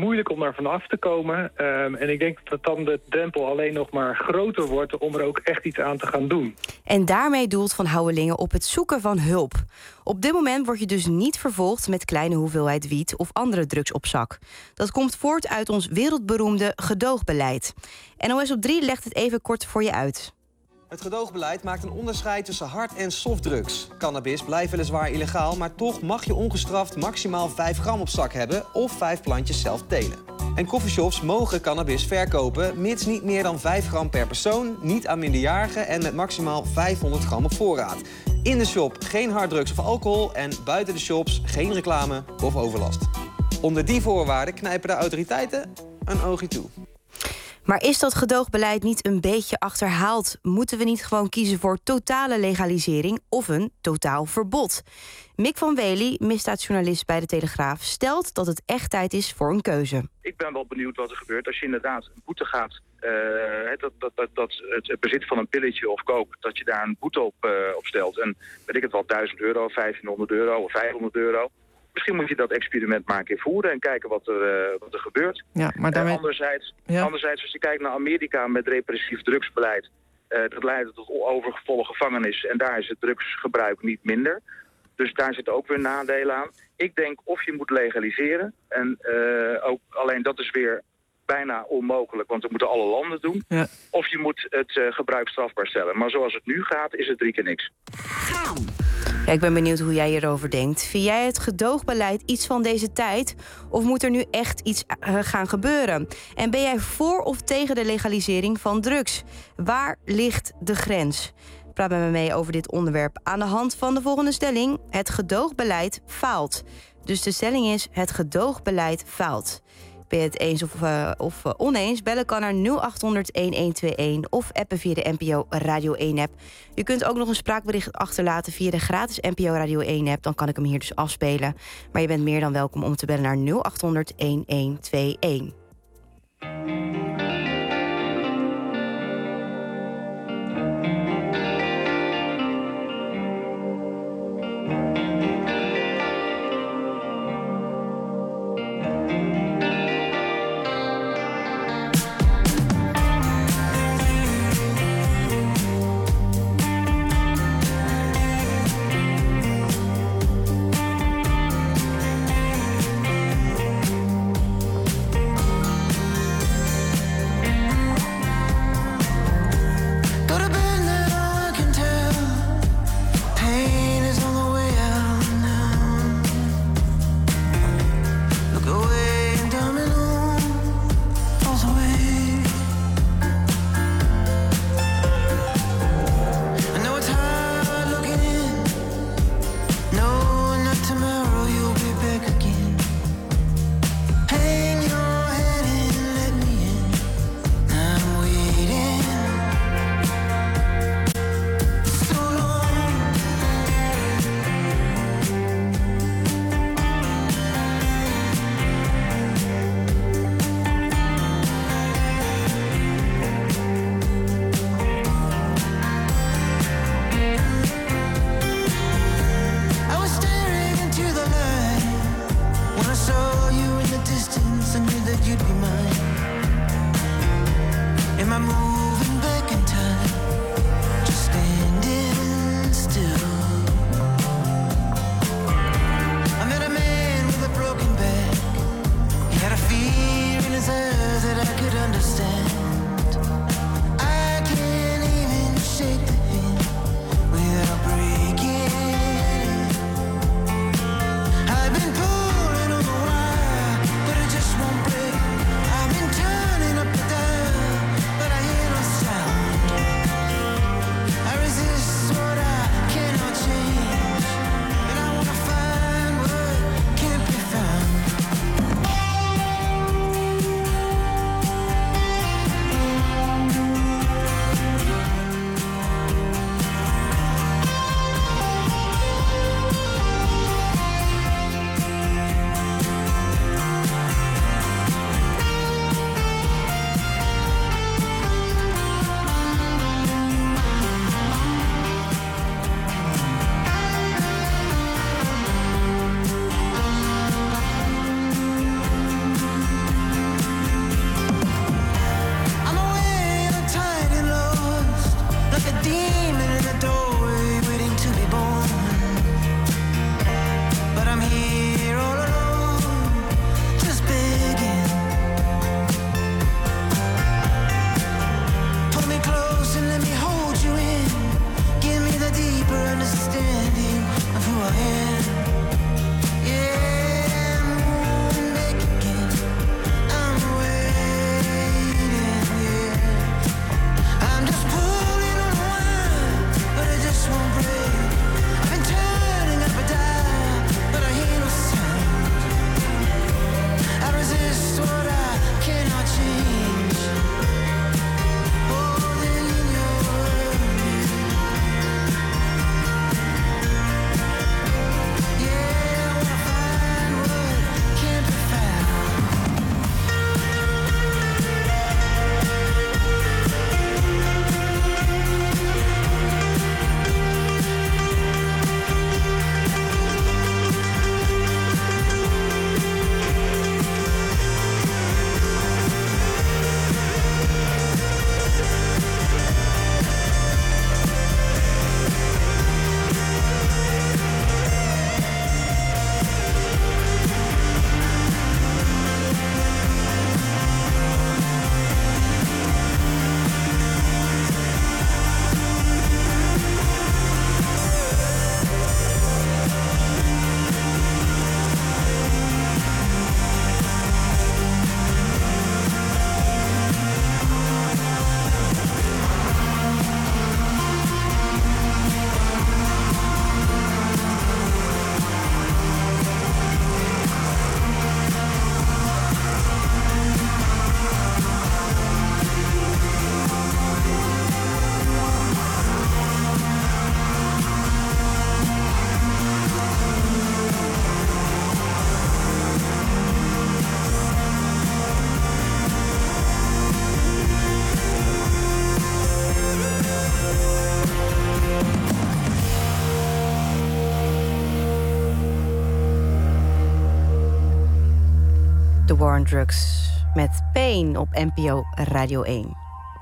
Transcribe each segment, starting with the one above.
moeilijk om daar vanaf te komen. En ik denk dat dan de drempel alleen nog maar groter wordt om er ook echt iets aan te gaan doen. En daarmee doelt Van Houwelingen op het zoeken van hulp. Op dit moment word je dus niet vervolgd met kleine hoeveelheid wiet of andere drugs op zak. Dat komt voort uit ons wereldberoemde gedoogbeleid. NOS op 3 legt het even kort voor je uit. Het gedoogbeleid maakt een onderscheid tussen hard- en softdrugs. Cannabis blijft weliswaar illegaal, maar toch mag je ongestraft maximaal 5 gram op zak hebben of 5 plantjes zelf telen. En coffeeshops mogen cannabis verkopen, mits niet meer dan 5 gram per persoon, niet aan minderjarigen en met maximaal 500 gram op voorraad. In de shop geen harddrugs of alcohol en buiten de shops geen reclame of overlast. Onder die voorwaarden knijpen de autoriteiten een oogje toe. Maar is dat gedoogbeleid niet een beetje achterhaald? Moeten we niet gewoon kiezen voor totale legalisering of een totaal verbod? Mick van Wely, misdaadjournalist bij De Telegraaf, stelt dat het echt tijd is voor een keuze. Ik ben wel benieuwd wat er gebeurt als je inderdaad een boete gaat. Dat het bezit van een pilletje of coke, dat je daar een boete op stelt. En weet ik het wel, €1000, €1500 of €500. Misschien moet je dat experiment maar een keer voeren en kijken wat er gebeurt. Ja, maar daarmee... Anderzijds, als je kijkt naar Amerika met repressief drugsbeleid, dat leidt tot overvolle gevangenis en daar is het drugsgebruik niet minder. Dus daar zitten ook weer nadelen aan. Ik denk of je moet legaliseren en ook alleen dat is weer bijna onmogelijk, want dat moeten alle landen doen. Ja. Of je moet het gebruik strafbaar stellen. Maar zoals het nu gaat, is het 3 keer niks. Ja, ik ben benieuwd hoe jij hierover denkt. Vind jij het gedoogbeleid iets van deze tijd? Of moet er nu echt iets gaan gebeuren? En ben jij voor of tegen de legalisering van drugs? Waar ligt de grens? Praat met me mee over dit onderwerp aan de hand van de volgende stelling. Het gedoogbeleid faalt. Dus de stelling is: het gedoogbeleid faalt. Ben je het eens of oneens? Bellen kan naar 0800-1121 of appen via de NPO Radio 1-app. Je kunt ook nog een spraakbericht achterlaten via de gratis NPO Radio 1-app. Dan kan ik hem hier dus afspelen. Maar je bent meer dan welkom om te bellen naar 0800-1121. War on Drugs met Pain op NPO Radio 1.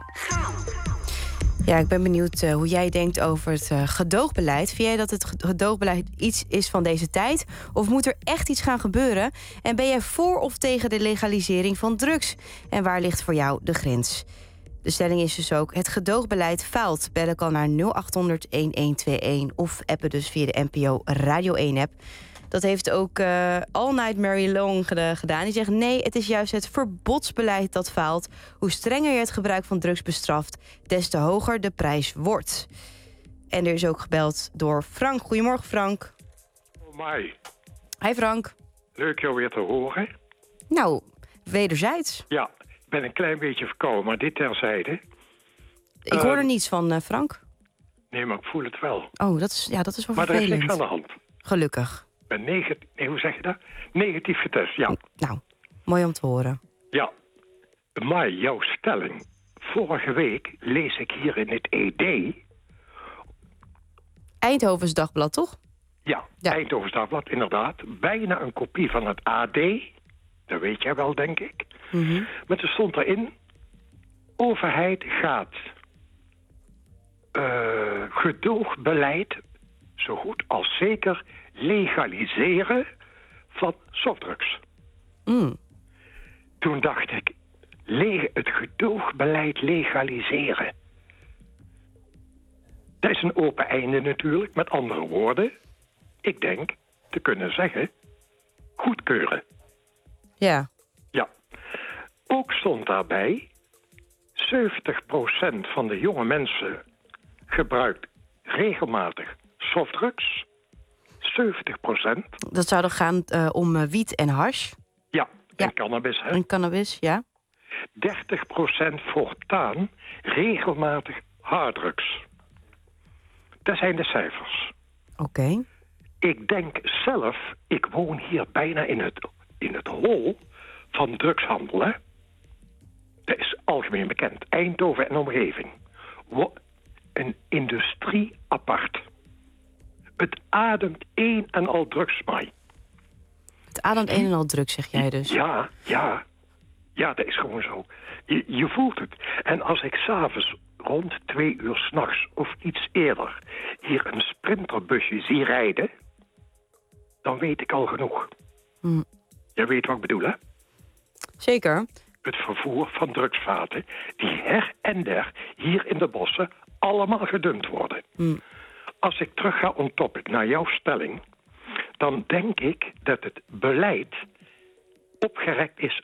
Ja, ik ben benieuwd hoe jij denkt over het gedoogbeleid. Vind jij dat het gedoogbeleid iets is van deze tijd? Of moet er echt iets gaan gebeuren? En ben jij voor of tegen de legalisering van drugs? En waar ligt voor jou de grens? De stelling is dus ook, het gedoogbeleid faalt. Bellen kan naar 0800-1121 of appen dus via de NPO Radio 1-app. Dat heeft ook All Night Mary Long gedaan. Die zegt nee, het is juist het verbodsbeleid dat faalt. Hoe strenger je het gebruik van drugs bestraft, des te hoger de prijs wordt. En er is ook gebeld door Frank. Goedemorgen, Frank. Oh, mij. Hi, Frank. Leuk jou weer te horen. Nou, wederzijds. Ja, ik ben een klein beetje verkouden, maar dit terzijde. Ik hoor er niets van, Frank. Nee, maar ik voel het wel. Oh, dat is wel vervelend. Maar er is niks aan de hand. Gelukkig. Ik ben hoe zeg je dat? Negatief getest, ja. Nou, mooi om te horen. Ja. Maar jouw stelling. Vorige week lees ik hier in het ED... Eindhovens Dagblad, toch? Ja, Eindhovens Dagblad, inderdaad. Bijna een kopie van het AD. Dat weet jij wel, denk ik. Mm-hmm. Maar er stond erin... Overheid gaat... gedoogbeleid... zo goed als zeker... legaliseren van softdrugs. Toen dacht ik, het gedoogbeleid legaliseren. Dat is een open einde natuurlijk, met andere woorden. Ik denk te kunnen zeggen, goedkeuren. Ja. Ja. Ook stond daarbij, 70% van de jonge mensen gebruikt regelmatig softdrugs. 70%. Dat zou dan gaan om wiet en hash. Ja, en cannabis, hè? En cannabis, ja. 30% voortaan regelmatig harddrugs. Dat zijn de cijfers. Oké. Ik denk zelf, ik woon hier bijna in het hol van drugshandel, hè? Dat is algemeen bekend. Eindhoven en omgeving. Een industrie apart. Het ademt een en al drugs, Mai. Het ademt een en al drugs, zeg jij dus? Ja. Ja, dat is gewoon zo. Je voelt het. En als ik s'avonds rond 2 uur 's nachts of iets eerder hier een sprinterbusje zie rijden, dan weet ik al genoeg. Jij weet wat ik bedoel, hè? Zeker. Het vervoer van drugsvaten die her en der hier in de bossen allemaal gedumpt worden. Als ik terug ga on topic naar jouw stelling, dan denk ik dat het beleid opgerekt is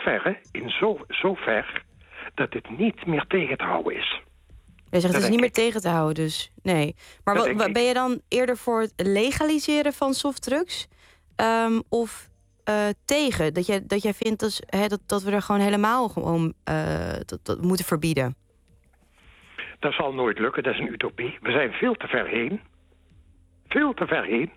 zo ver dat het niet meer tegen te houden is. Jij zegt het is niet meer tegen te houden, dus nee. Maar ben je dan eerder voor het legaliseren van softdrugs? Of tegen? Dat jij vindt dat we er gewoon helemaal dat moeten verbieden? Dat zal nooit lukken, dat is een utopie. We zijn veel te ver heen. Veel te ver heen.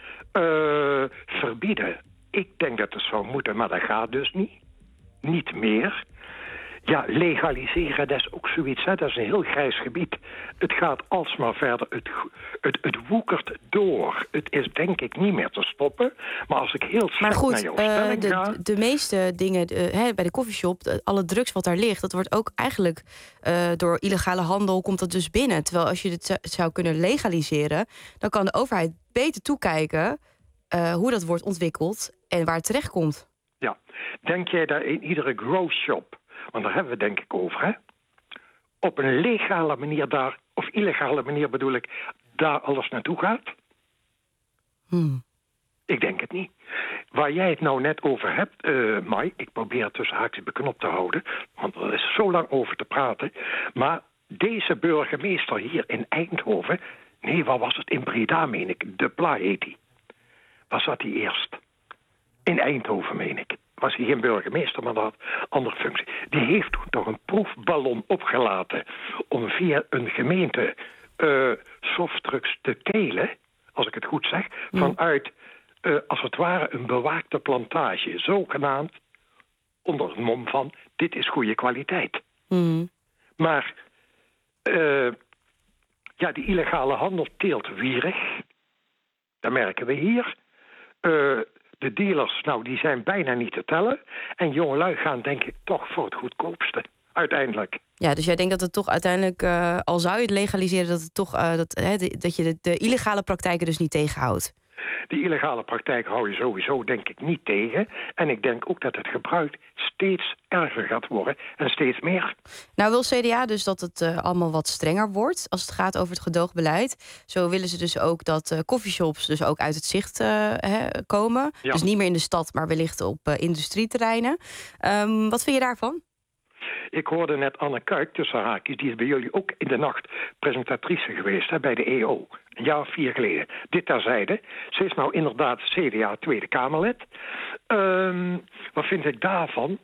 Verbieden. Ik denk dat het zou moeten, maar dat gaat dus niet. Niet meer. Ja, legaliseren, dat is ook zoiets, hè? Dat is een heel grijs gebied. Het gaat alsmaar verder. Het woekert door. Het is denk ik niet meer te stoppen. Maar als ik heel snel naar jouw stelling ga... De meeste dingen bij de coffeeshop, alle drugs wat daar ligt, dat wordt ook eigenlijk door illegale handel komt dat dus binnen. Terwijl als je het zou kunnen legaliseren, dan kan de overheid beter toekijken hoe dat wordt ontwikkeld en waar het terecht komt. Ja, denk jij dat in iedere grow shop, want daar hebben we denk ik over, hè, op een legale manier daar, of illegale manier bedoel ik, daar alles naartoe gaat? Ik denk het niet. Waar jij het nou net over hebt, Mai, ik probeer het tussen haakjes beknopt te houden, want er is zo lang over te praten, maar deze burgemeester hier in Eindhoven, nee, waar was het? In Breda, meen ik. De Pla heet hij. Waar zat hij eerst? In Eindhoven, meen ik. Was hij geen burgemeester, maar dat had andere functie. Die heeft toen toch een proefballon opgelaten om via een gemeente softdrugs te telen, als ik het goed zeg, vanuit, als het ware, een bewaakte plantage. Zogenaamd onder het mom van, dit is goede kwaliteit. Maar die illegale handel teelt wierig. Dat merken we hier. De dealers, nou, die zijn bijna niet te tellen. En jongelui gaan denk ik toch voor het goedkoopste, uiteindelijk. Ja, dus jij denkt dat het toch uiteindelijk, al zou je het legaliseren, dat het toch dat je de illegale praktijken dus niet tegenhoudt? Die illegale praktijk hou je sowieso, denk ik, niet tegen. En ik denk ook dat het gebruik steeds erger gaat worden en steeds meer. Nou wil CDA dus dat het allemaal wat strenger wordt als het gaat over het gedoogbeleid. Zo willen ze dus ook dat coffeeshops dus ook uit het zicht komen. Ja. Dus niet meer in de stad, maar wellicht op industrieterreinen. Wat vind je daarvan? Ik hoorde net Anne Kuik, tussen haakjes, die is bij jullie ook in de nacht presentatrice geweest bij de EO. Een jaar of 4 geleden. Dit terzijde. Ze is nou inderdaad CDA Tweede Kamerlid. Wat vind ik daarvan?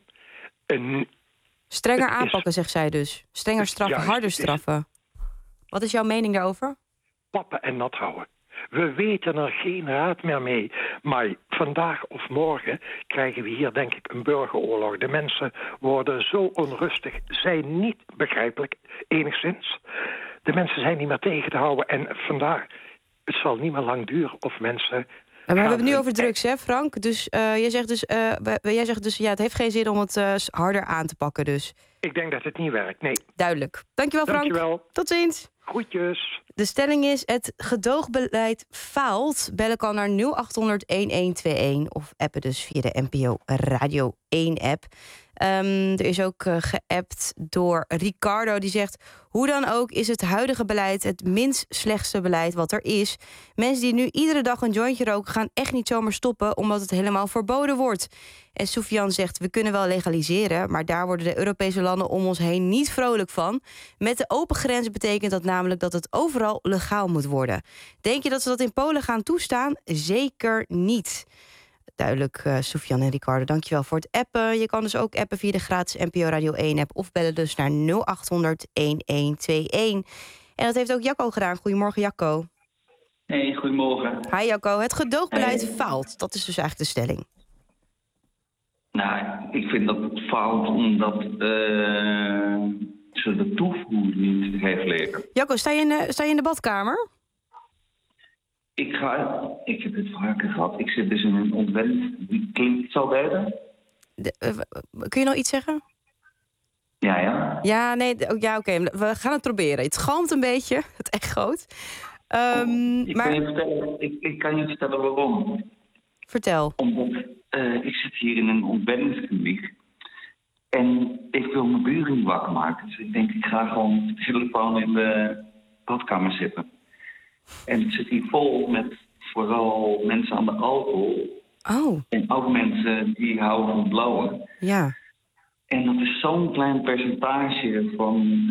Strenger aanpakken, zegt zij dus. Strenger straffen, harder straffen. Wat is jouw mening daarover? Pappen en nat houden. We weten er geen raad meer mee. Maar vandaag of morgen krijgen we hier, denk ik, een burgeroorlog. De mensen worden zo onrustig, zijn niet begrijpelijk, enigszins. De mensen zijn niet meer tegen te houden. En vandaar, het zal niet meer lang duren of mensen... Maar we hebben het nu over drugs, hè, Frank? Dus jij zegt dus, ja, het heeft geen zin om het harder aan te pakken, dus. Ik denk dat het niet werkt, nee. Duidelijk. Dankjewel, Frank. Dankjewel. Tot ziens. Groetjes. De stelling is, het gedoogbeleid faalt. Bellen kan naar 0800-1121 of appen dus via de NPO Radio 1-app. Er is ook geappt door Ricardo, die zegt... hoe dan ook is het huidige beleid het minst slechtste beleid wat er is. Mensen die nu iedere dag een jointje roken... gaan echt niet zomaar stoppen, omdat het helemaal verboden wordt. En Soufiane zegt, we kunnen wel legaliseren... maar daar worden de Europese landen om ons heen niet vrolijk van. Met de open grenzen betekent dat namelijk dat het overal legaal moet worden. Denk je dat ze dat in Polen gaan toestaan? Zeker niet. Duidelijk, Soufiane en Ricardo, dankjewel voor het appen. Je kan dus ook appen via de gratis NPO Radio 1-app... of bellen dus naar 0800-1121. En dat heeft ook Jacco gedaan. Goedemorgen, Jacco. Hey, goedemorgen. Hi, Jacco. Het gedoogbeleid faalt. Dat is dus eigenlijk de stelling. Nou, ik vind dat het faalt omdat ze de toevoer niet heeft leren. Jacco, sta je in de badkamer? Ik heb het vaker gehad. Ik zit dus in een ontwend. Klinkt het zo beter? Kun je nog iets zeggen? Ja. Ja, nee, ja, oké. We gaan het proberen. Het galmt een beetje, het echoot. Ik kan je vertellen waarom. Vertel. Omdat ik zit hier in een ontwenningskliniek. En ik wil mijn buren niet wakker maken. Dus ik denk, ik ga gewoon met de telefoon in de badkamer zitten. En het zit hier vol met vooral mensen aan de alcohol. Oh. En ook mensen die houden van blauwen. Ja. En dat is zo'n klein percentage van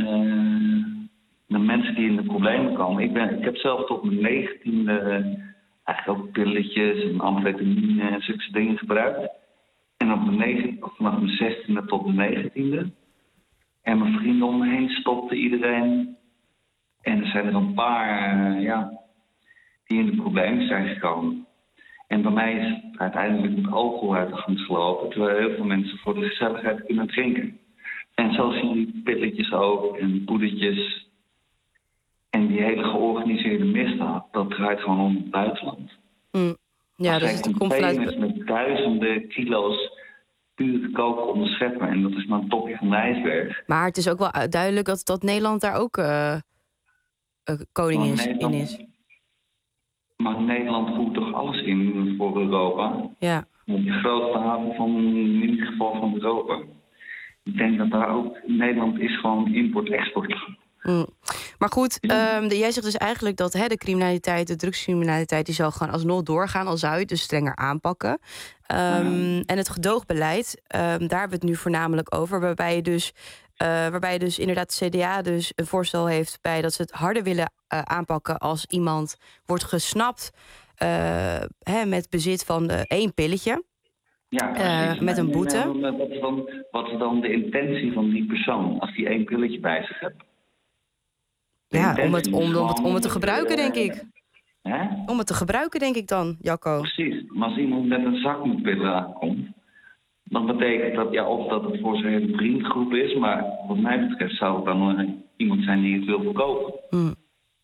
de mensen die in de problemen komen. Ik heb zelf tot mijn 19e eigenlijk ook pilletjes en amfetamine en zulke dingen gebruikt. En vanaf mijn 16e tot mijn 19e. En mijn vrienden om me heen stopte iedereen. En er zijn er een paar die in de problemen zijn gekomen. En bij mij is het uiteindelijk met alcohol uit de gang gelopen, terwijl heel veel mensen voor de gezelligheid kunnen drinken. En zo zie je pilletjes ook en poedertjes. En die hele georganiseerde misdaad, dat draait gewoon om het buitenland. Ja, dat is de conferentie met duizenden kilo's pure kook onderscheppen. En dat is maar een topje van de ijsberg. Maar het is ook wel duidelijk dat Nederland daar ook koning in is. Maar Nederland voert toch alles in voor Europa? Ja. De grootste haven van, in ieder geval van Europa. Ik denk dat daar ook... Nederland is gewoon import-export. Maar goed, jij zegt dus eigenlijk dat de criminaliteit, de drugscriminaliteit, die zal gewoon alsnog doorgaan, al zou je het dus strenger aanpakken. En het gedoogbeleid, daar hebben we het nu voornamelijk over, waarbij je dus inderdaad de CDA dus een voorstel heeft bij dat ze het harder willen aanpakken als iemand wordt gesnapt met bezit van 1 pilletje. Ja, met een boete. Wat is dan de intentie van die persoon als die 1 pilletje bij zich hebt? Ja, om het te gebruiken, denk ik. Hè? Om het te gebruiken, denk ik dan, Jacco. Precies. Maar als iemand met een zak met pillen aankomt, dan betekent dat of dat het voor zijn hele vriendgroep is, maar wat mij betreft zou het dan iemand zijn die het wil verkopen.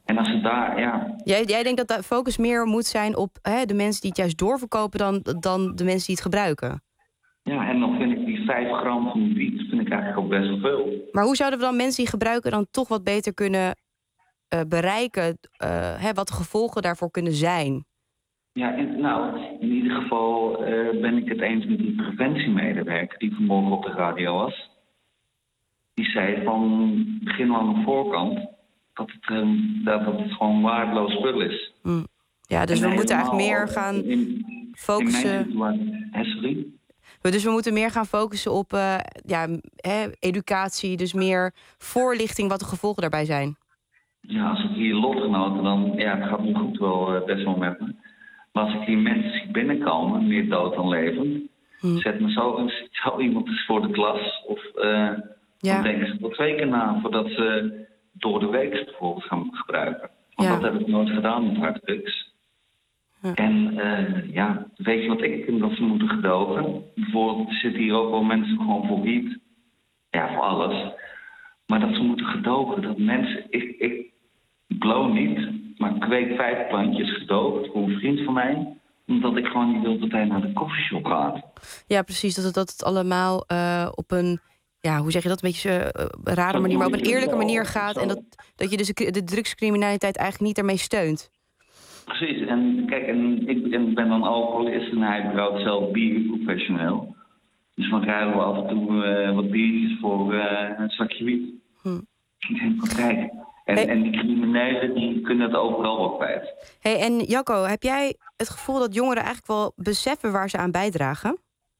En als het daar, Jij denkt dat de focus meer moet zijn op de mensen die het juist doorverkopen dan de mensen die het gebruiken? Ja, en dan vind ik die 5 gram van wiet vind ik eigenlijk ook best wel veel. Maar hoe zouden we dan mensen die gebruiken dan toch wat beter kunnen bereiken? Wat de gevolgen daarvoor kunnen zijn? Ja, in ieder geval ben ik het eens met die preventiemedewerker die vanmorgen op de radio was. Die zei van begin al aan de voorkant dat het gewoon waardeloos spul is. Ja, dus we moeten eigenlijk meer gaan focussen. Sorry? Dus we moeten meer gaan focussen op educatie, dus meer voorlichting wat de gevolgen daarbij zijn. Ja, als ik hier lotgenoten dan, het gaat nu goed wel best wel met me. Maar als ik hier mensen zie binnenkomen, meer dood dan levend, zet me zo iemand eens voor de klas. Of dan denken ze wel 2 keer na voordat ze door de week bijvoorbeeld gaan gebruiken. Want dat heb ik nooit gedaan met harddrugs. En weet je wat ik vind dat ze moeten gedogen? Bijvoorbeeld, er zitten hier ook wel mensen gewoon voor wiet. Ja, voor alles. Maar dat ze moeten gedogen, dat mensen... Ik blow niet, maar ik kweek 5 plantjes gedoogd voor een vriend van mij. Omdat ik gewoon niet wil dat hij naar de koffieshop gaat. Ja, precies. Dat het allemaal op een... Ja, hoe zeg je dat? Een beetje rare manier, maar op een eerlijke manier gaat. En dat je dus de drugscriminaliteit eigenlijk niet daarmee steunt. Precies. En kijk, ik ben dan alcoholist en hij brouwt zelf bier professioneel. Dus dan ruilen we af en toe wat biertjes voor een zakje wiet. Ik denk van kijk. En die criminelen die kunnen het overal wel kwijt. Hey, en Jacco, heb jij het gevoel dat jongeren eigenlijk wel beseffen waar ze aan bijdragen?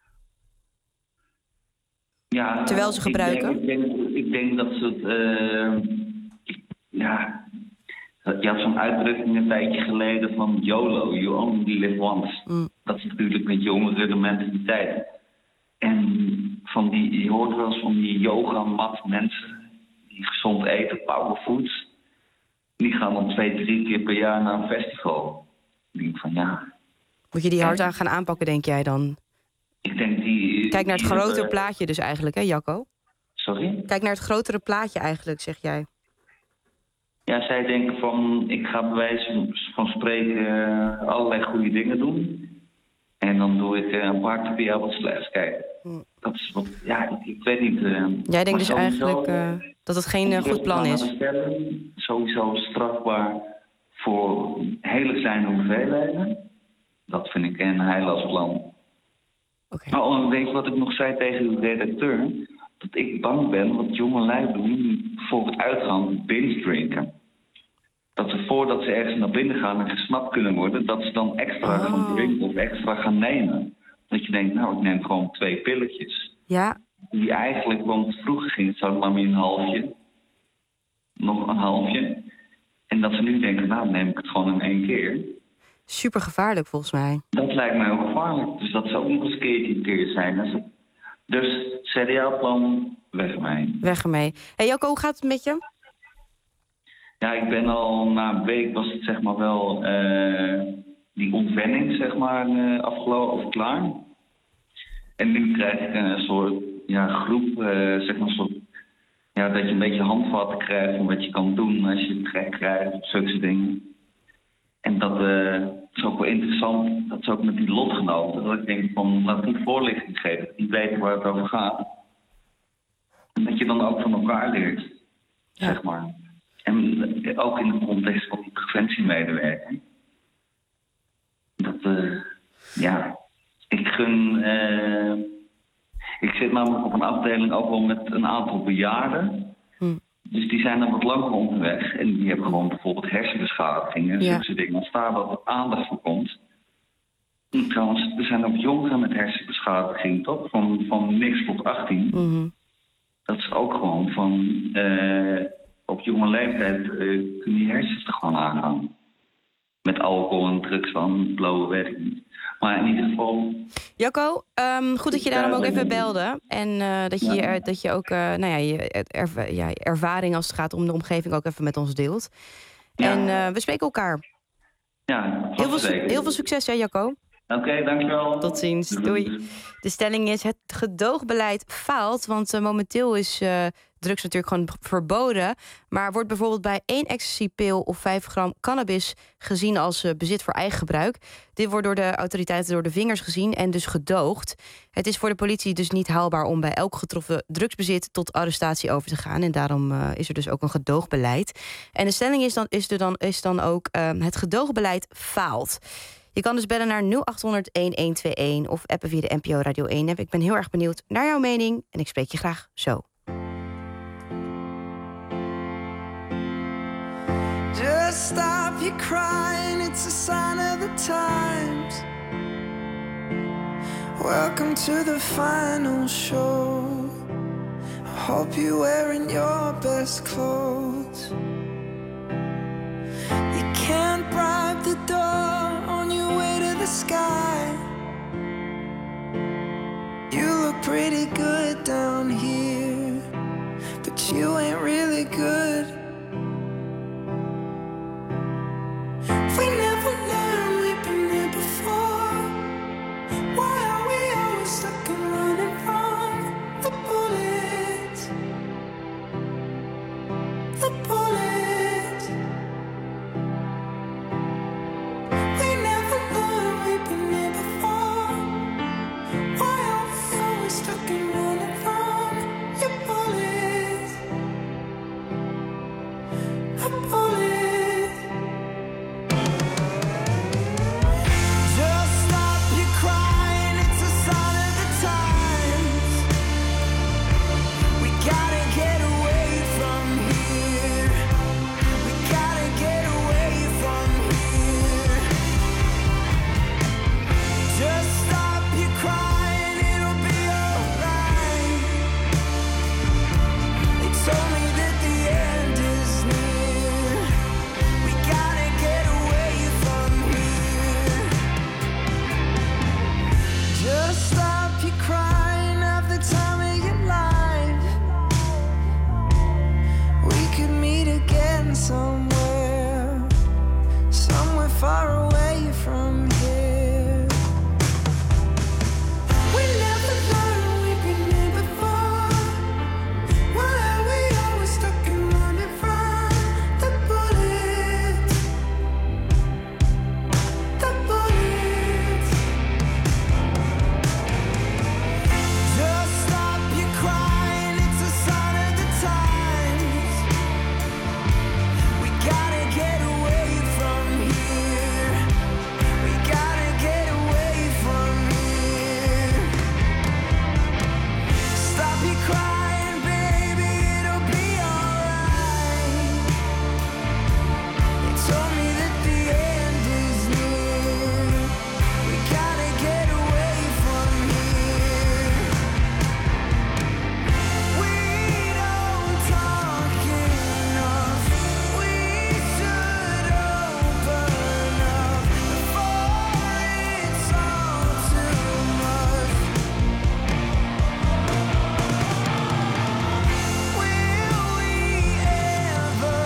Ja, terwijl ze gebruiken? Ik denk dat ze het... je had zo'n uitdrukking een tijdje geleden van YOLO, you only live once. Dat is natuurlijk met jongeren de mentaliteit. En je hoort wel eens van die yoga-mat mensen die gezond eten, powerfoods. Die gaan dan 2-3 keer per jaar naar een festival. Ik denk van Moet je die hard aan gaan aanpakken, denk jij dan? Ik denk Kijk naar het grotere plaatje dus eigenlijk, hè, Jacco? Sorry? Kijk naar het grotere plaatje eigenlijk, zeg jij. Ja, zij denken van, ik ga bij wijze van spreken allerlei goede dingen doen. En dan doe ik een paar keer per jaar wat slechts. Kijk, dat is wat, ik weet niet. Jij denkt dus eigenlijk dat het geen goed plan is? Sowieso strafbaar voor hele kleine hoeveelheden. Dat vind ik een heilig plan. Okay. Nou, weet je wat ik nog zei tegen de redacteur? Dat ik bang ben wat jonge lui doen voor het uitgaan binge drinken. Dat ze voordat ze ergens naar binnen gaan en gesnapt kunnen worden, dat ze dan extra gaan drinken of extra gaan nemen. Dat je denkt, ik neem gewoon 2 pilletjes. Ja. Die eigenlijk, want vroeger ging het zo maar meer een halfje. Nog een halfje. En dat ze nu denken, dan neem ik het gewoon in 1 keer. Super gevaarlijk volgens mij. Dat lijkt mij ook gevaarlijk. Dus dat zou ook nog eens een keer zijn. Dus CDA-plan, weg ermee. Weg ermee. Hey Jacco, hoe gaat het met je? Ja, ik ben al na een week was het zeg maar wel die ontwenning zeg maar afgelopen of klaar. En nu krijg ik een soort groep, zeg maar een soort, dat je een beetje handvatten krijgt van wat je kan doen als je het trek krijgt of zulke dingen. En dat is ook wel interessant, dat is ook met die lotgenoten, dat ik denk van laat die voorlichting geven, die weten waar het over gaat. En dat je dan ook van elkaar leert, zeg maar. En ook in de context van die preventiemedewerking. Dat, ik gun... ik zit namelijk op een afdeling ook wel met een aantal bejaarden. Dus die zijn dan wat langer onderweg. En die hebben gewoon bijvoorbeeld hersenbeschadigingen en zulke dingen. Als daar wat aandacht voor komt. En trouwens, er zijn ook jongeren met hersenbeschadiging, toch? Van niks tot 18. Dat is ook gewoon van... op jonge leeftijd kunnen die hersens er gewoon aangaan. Met alcohol en drugs van, blowen weet ik niet. Maar in ieder geval... Jacco, goed dat je daarom ook even belde. En dat je ook je ervaring als het gaat om de omgeving ook even met ons deelt. Ja. En we spreken elkaar. Ja, heel veel succes hè Jacco. Oké, dankjewel. Tot ziens, doei. De stelling is, het gedoogbeleid faalt, want momenteel is drugs natuurlijk gewoon verboden. Maar wordt bijvoorbeeld bij 1 ecstasy-pil of 5 gram cannabis gezien als bezit voor eigen gebruik. Dit wordt door de autoriteiten door de vingers gezien en dus gedoogd. Het is voor de politie dus niet haalbaar om bij elk getroffen drugsbezit tot arrestatie over te gaan. En daarom is er dus ook een gedoogbeleid. En de stelling is dan ook het gedoogbeleid faalt. Je kan dus bellen naar 0800-1121 of appen via de NPO Radio 1-app. Ik ben heel erg benieuwd naar jouw mening en ik spreek je graag zo. Just stop your crying, it's a sign of the times. Welcome to the final show. I hope you're wearing your best clothes. You can't bribe the door on your way to the sky. You look pretty good down here, but you ain't really good. We never learned, we've been here before. Why are we always stuck and running from the bullets? The bullets. We never learned, we've been here before. Why are we always stuck and running from your bullets? The bullets. Somewhere far away from here. We never learned, we've been here before. Why are we always stuck and running from the bullets? The bullets. Just stop your crying, it's a sign of the times. We gotta get away from here. We gotta get away from here. Stop your crying, baby, it'll be alright. They told me that the end is near. We gotta get away from here. We don't talk enough. We should open up before it's all too much. Will we ever?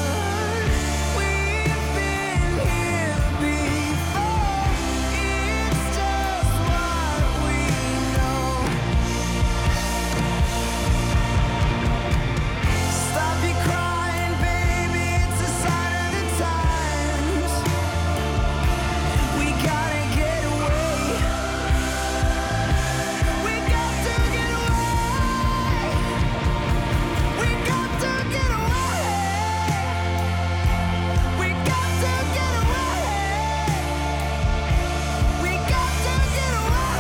We've been here before. It's just what we know. Stop your crying, baby, it's a sign of the times. We gotta get away. We got to get away. We got to get away. We got to get away. We got to get away.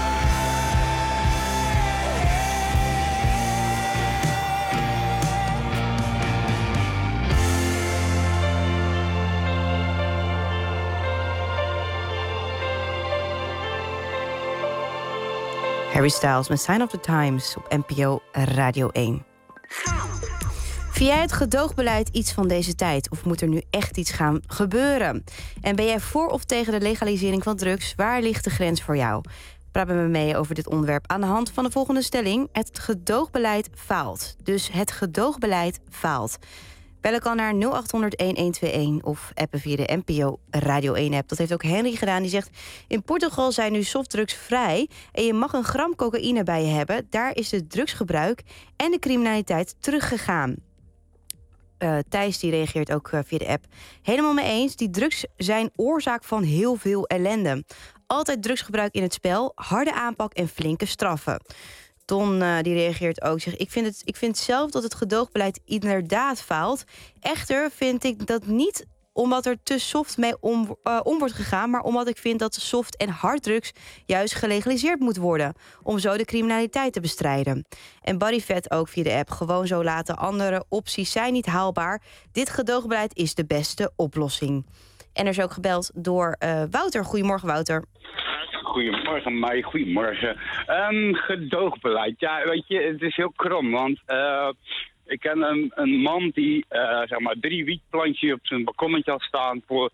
Harry Styles met Sign of the Times op NPO Radio 1. Vind jij het gedoogbeleid iets van deze tijd? Of moet er nu echt iets gaan gebeuren? En ben jij voor of tegen de legalisering van drugs? Waar ligt de grens voor jou? Praat met me mee over dit onderwerp aan de hand van de volgende stelling. Het gedoogbeleid faalt. Dus het gedoogbeleid faalt. Bellen kan naar 0800-1121 of appen via de NPO Radio 1-app. Dat heeft ook Henry gedaan. Die zegt, in Portugal zijn nu softdrugs vrij en je mag 1 gram cocaïne bij je hebben. Daar is het drugsgebruik en de criminaliteit teruggegaan. Thijs die reageert ook via de app. Helemaal mee eens, die drugs zijn oorzaak van heel veel ellende. Altijd drugsgebruik in het spel, harde aanpak en flinke straffen. Ton die reageert ook. Zegt, ik vind zelf dat het gedoogbeleid inderdaad faalt. Echter vind ik dat niet omdat er te soft mee om wordt gegaan, maar omdat ik vind dat soft- en harddrugs juist gelegaliseerd moet worden, om zo de criminaliteit te bestrijden. En Barry Vet ook via de app. Gewoon zo laten, andere opties zijn niet haalbaar. Dit gedoogbeleid is de beste oplossing. En er is ook gebeld door Wouter. Goedemorgen, Wouter. Goedemorgen, Mai. Goedemorgen. Gedoogbeleid. Ja, weet je, het is heel krom, want ik ken een man die zeg maar 3 wietplantjes op zijn balkonnetje had staan voor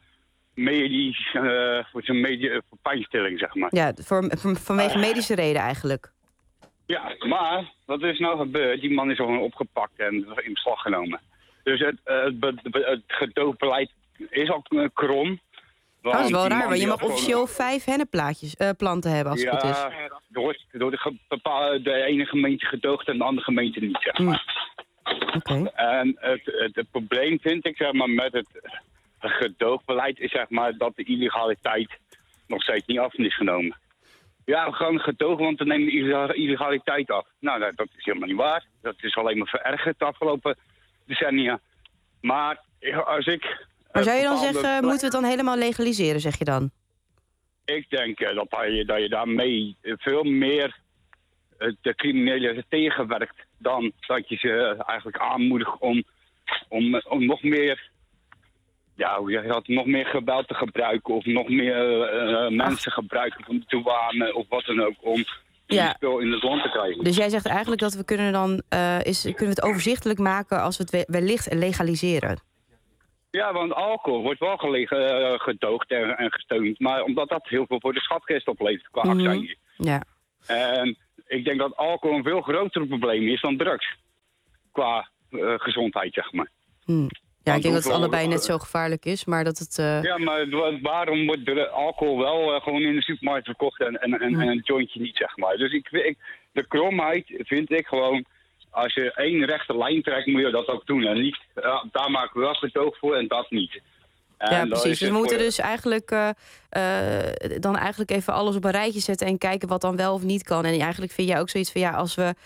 voor pijnstilling, zeg maar. Ja, vanwege medische reden eigenlijk. Ja, maar wat is nou gebeurd? Die man is gewoon opgepakt en in beslag genomen. Dus het gedoogbeleid is ook krom. Dat is wel raar, want je mag officieel 5 hennenplanten hebben als het goed is. Door de ene gemeente gedoogd en de andere gemeente niet, zeg maar. Okay. En het probleem vind ik, zeg maar, met het gedoogbeleid is, zeg maar, dat de illegaliteit nog steeds niet af is genomen. Ja, we gaan gedogen, want we nemen de illegaliteit af. Nou, dat is helemaal niet waar. Dat is alleen maar verergerd de afgelopen decennia. Maar als ik... Maar zou je dan zeggen, moeten we het dan helemaal legaliseren, zeg je dan? Ik denk dat je daarmee veel meer de criminelen tegenwerkt dan dat je ze eigenlijk aanmoedigt om nog meer, ja, hoe zeg je dat, nog meer geweld te gebruiken of nog meer mensen gebruiken van de douane of wat dan ook om spul in het land te krijgen. Dus jij zegt eigenlijk dat we kunnen het overzichtelijk maken als we het wellicht legaliseren? Ja, want alcohol wordt wel gedoogd en gesteund, maar omdat dat heel veel voor de schatkist oplevert qua accijns. Ja. En ik denk dat alcohol een veel groter probleem is dan drugs. Qua gezondheid, zeg maar. Ja, ik denk dat het allebei net zo gevaarlijk is, maar dat het... Ja, maar waarom wordt de alcohol wel gewoon in de supermarkt verkocht en een jointje niet, zeg maar. Dus de kromheid vind ik gewoon, als je 1 rechte lijn trekt, moet je dat ook doen. En niet, daar maken we wel gedoog voor en dat niet. Ja, precies. Dus we moeten dus eigenlijk dan eigenlijk even alles op een rijtje zetten en kijken wat dan wel of niet kan. En eigenlijk vind jij ook zoiets van, ja, als we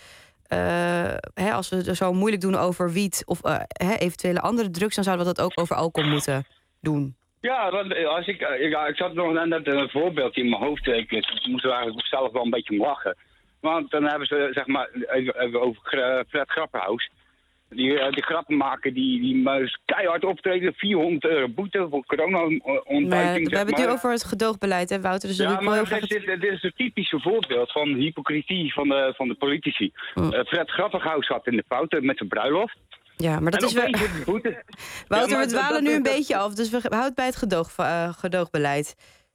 zo moeilijk doen over wiet of eventuele andere drugs, dan zouden we dat ook over alcohol moeten doen. Ja, als ik zat nog net een voorbeeldje in mijn hoofd. Ik moest er eigenlijk zelf wel een beetje om lachen. Want dan hebben ze, zeg maar, even over Fred Grapperhaus. Die grappen maken, die keihard optreden, €400 boete voor corona-ontwijking. We hebben het nu over het gedoogbeleid, hè, Wouter? Dus ja, maar dit is een typische voorbeeld van hypocrisie van de politici. Fred Grapperhaus zat in de fout met zijn bruiloft. Ja, maar dat is wel... Wouter, we dwalen nu een beetje af, dus we houden bij het gedoogbeleid.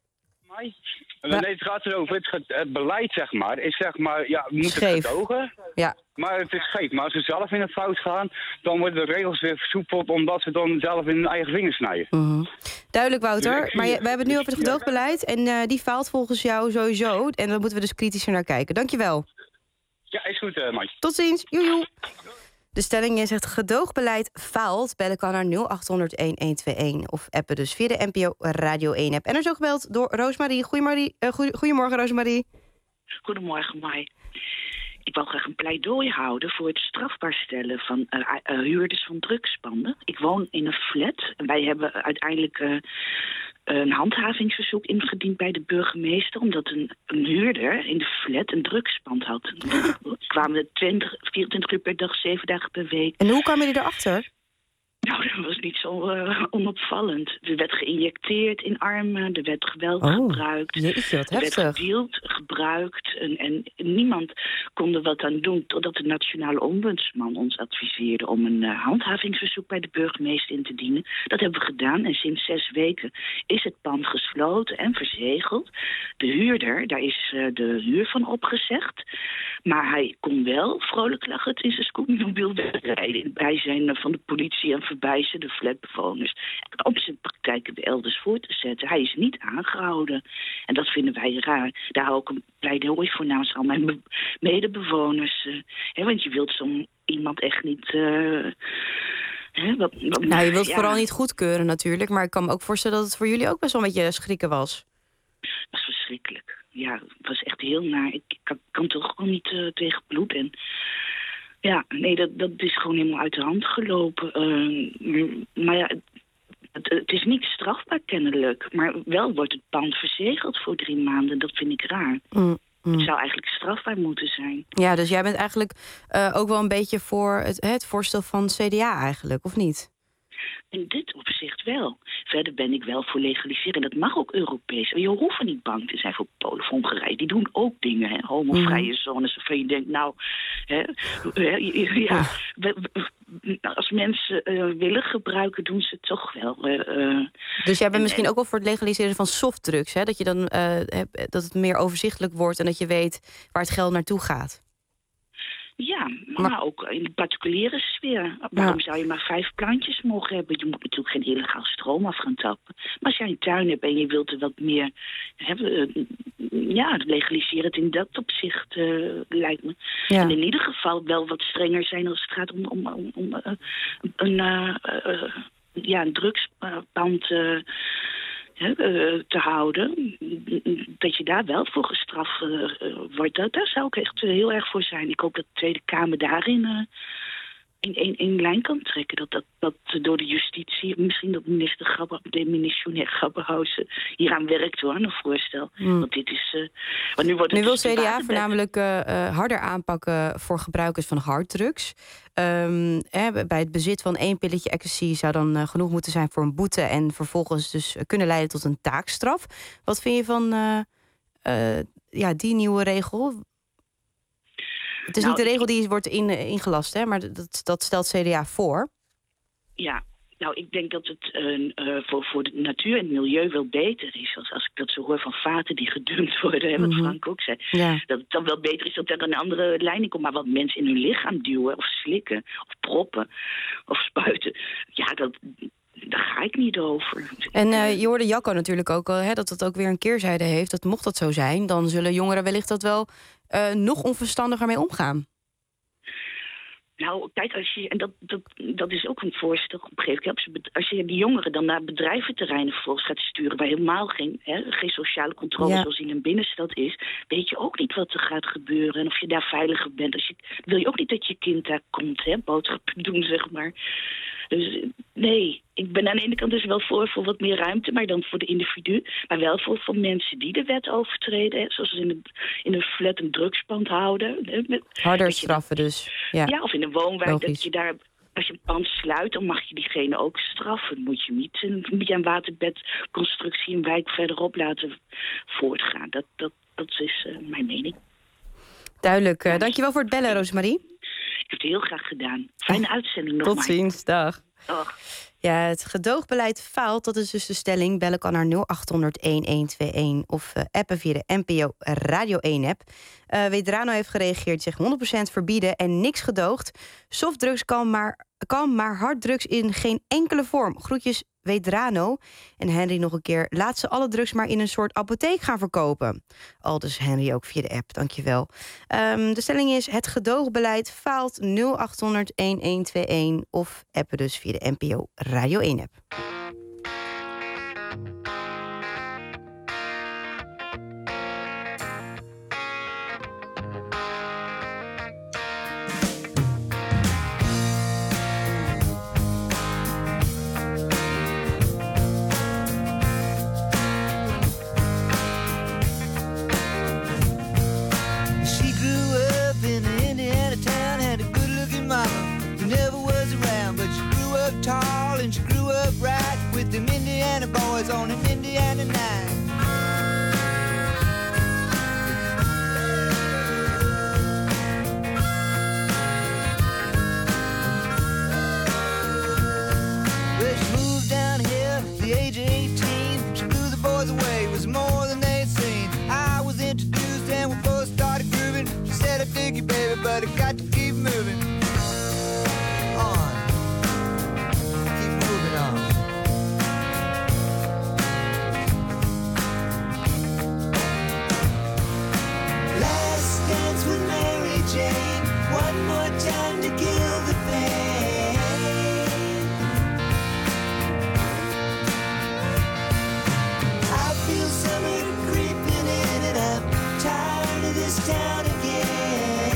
Nee, het gaat erover, het beleid, zeg maar, is, zeg maar, ja, we moeten het gedogen. Ja. Maar het is scheef. Maar als ze zelf in een fout gaan, dan worden de regels weer versoepeld omdat ze dan zelf in hun eigen vingers snijden. Duidelijk, Wouter. Maar we hebben het nu over het gedoogbeleid en die faalt volgens jou sowieso. En daar moeten we dus kritischer naar kijken. Dankjewel. Ja, is goed, Mike. Tot ziens. Joejoe. De stelling is: het gedoogbeleid faalt. Bellen kan naar 0800-1121 of appen dus via de NPO Radio 1-app. En er is ook gebeld door Roosmarie. Goedemorgen, Roosmarie. Goedemorgen, Mai. Ik wil graag een pleidooi houden voor het strafbaar stellen van huurders van drugspanden. Ik woon in een flat en wij hebben uiteindelijk een handhavingsverzoek ingediend bij de burgemeester, omdat een huurder in de flat een drugspand had. We kwamen 24 uur per dag, 7 dagen per week. En hoe kwam je erachter? Nou, dat was niet zo onopvallend. Er werd geïnjecteerd in armen, er werd geweld gebruikt. Jeetje, wat heftig. Er werd gedeeld, gebruikt en niemand kon er wat aan doen, totdat de nationale ombudsman ons adviseerde om een handhavingsverzoek bij de burgemeester in te dienen. Dat hebben we gedaan en sinds 6 weken is het pand gesloten en verzegeld. De huurder, daar is de huur van opgezegd. Maar hij kon wel vrolijk lachend in zijn scootmobiel wegrijden in het bijzijn van de politie en onderwijzen de flatbewoners op zijn praktijken elders voor te zetten. Hij is niet aangehouden. En dat vinden wij raar. Daar hou ik een pleidooi voor namens al mijn medebewoners. Want je wilt zo'n iemand echt niet... je wilt vooral niet goedkeuren natuurlijk. Maar ik kan me ook voorstellen dat het voor jullie ook best wel een beetje schrikken was. Dat was verschrikkelijk. Ja, het was echt heel naar. Ik kan toch gewoon niet tegen bloed. En ja, nee, dat is gewoon helemaal uit de hand gelopen. Maar ja, het is niet strafbaar kennelijk. Maar wel wordt het pand verzegeld voor 3 maanden. Dat vind ik raar. Het zou eigenlijk strafbaar moeten zijn. Ja, dus jij bent eigenlijk ook wel een beetje voor het voorstel van CDA eigenlijk, of niet? In dit opzicht wel. Verder ben ik wel voor legaliseren. Dat mag ook Europees. Je hoeft niet bang te zijn voor Polen of Hongarije. Die doen ook dingen, homovrije zones. Waarvan je denkt, als mensen willen gebruiken, doen ze het toch wel. Dus jij bent misschien ook wel voor het legaliseren van softdrugs, hè? Dat je dan dat het meer overzichtelijk wordt en dat je weet waar het geld naartoe gaat. Ja, maar ook in de particuliere sfeer. Waarom zou je maar 5 plantjes mogen hebben? Je moet natuurlijk geen illegaal stroom af gaan tappen. Maar als jij een tuin hebt en je wilt er wat meer hebben... legaliseer het in dat opzicht, lijkt me. Ja. En in ieder geval wel wat strenger zijn als het gaat om een drugspand... te houden, dat je daar wel voor gestraft wordt. Daar zou ik echt heel erg voor zijn. Ik hoop dat de Tweede Kamer daarin in lijn kan trekken. Dat door de justitie, misschien dat minister Grapperhaus hieraan werkt hoor, een voorstel. Want dit is... want nu wil CDA voornamelijk harder aanpakken voor gebruikers van harddrugs. Bij het bezit van 1 pilletje ecstasy zou dan genoeg moeten zijn voor een boete en vervolgens dus kunnen leiden tot een taakstraf. Wat vind je van die nieuwe regel? Het is niet de regel die wordt ingelast, hè, maar dat stelt CDA voor. Ja, ik denk dat het voor de natuur en het milieu wel beter is. Als ik dat zo hoor van vaten die gedumpt worden, wat Frank ook zei. Ja. Dat het dan wel beter is dat er een andere leiding komt. Maar wat mensen in hun lichaam duwen of slikken of proppen of spuiten. Ja, daar ga ik niet over. En je hoorde Jacco natuurlijk ook al, dat het ook weer een keerzijde heeft. Dat mocht dat zo zijn, dan zullen jongeren wellicht dat wel nog onverstandiger mee omgaan. Nou, kijk, dat is ook een voorstel op een gegeven moment. Als je die jongeren dan naar bedrijventerreinen vervolgens gaat sturen, waar helemaal geen sociale controle zoals in een binnenstad is, weet je ook niet wat er gaat gebeuren en of je daar veiliger bent. Wil je ook niet dat je kind daar komt, boodschappen doen, zeg maar. Dus nee, ik ben aan de ene kant dus wel voor wat meer ruimte, maar dan voor de individu. Maar wel voor mensen die de wet overtreden. Zoals in een flat een drugspand houden. Harder straffen dus. Ja, of in een woonwijk. Logisch. Dat je daar, als je een pand sluit, dan mag je diegene ook straffen. Moet je niet een waterbedconstructie een wijk verderop laten voortgaan. Dat is mijn mening. Duidelijk. Dankjewel voor het bellen, Rosemarie. Ik heb het heel graag gedaan. Fijne uitzending nog. Tot ziens, dag. Dag. Ja, het gedoogbeleid faalt. Dat is dus de stelling. Bellen kan naar 0800-1121 of appen via de NPO Radio 1-app. Wedrano heeft gereageerd, zegt 100% verbieden en niks gedoogd. Softdrugs kan, maar harddrugs in geen enkele vorm. Groetjes, Wedrano. En Henry nog een keer, laat ze alle drugs maar in een soort apotheek gaan verkopen. Aldus Henry ook via de app, dankjewel. De stelling is, het gedoogbeleid faalt. 0800-1121 of appen dus via de NPO Radio 1-app. Tall and she grew up right One more time to kill the pain. I feel summer creeping in and I'm tired of this town again.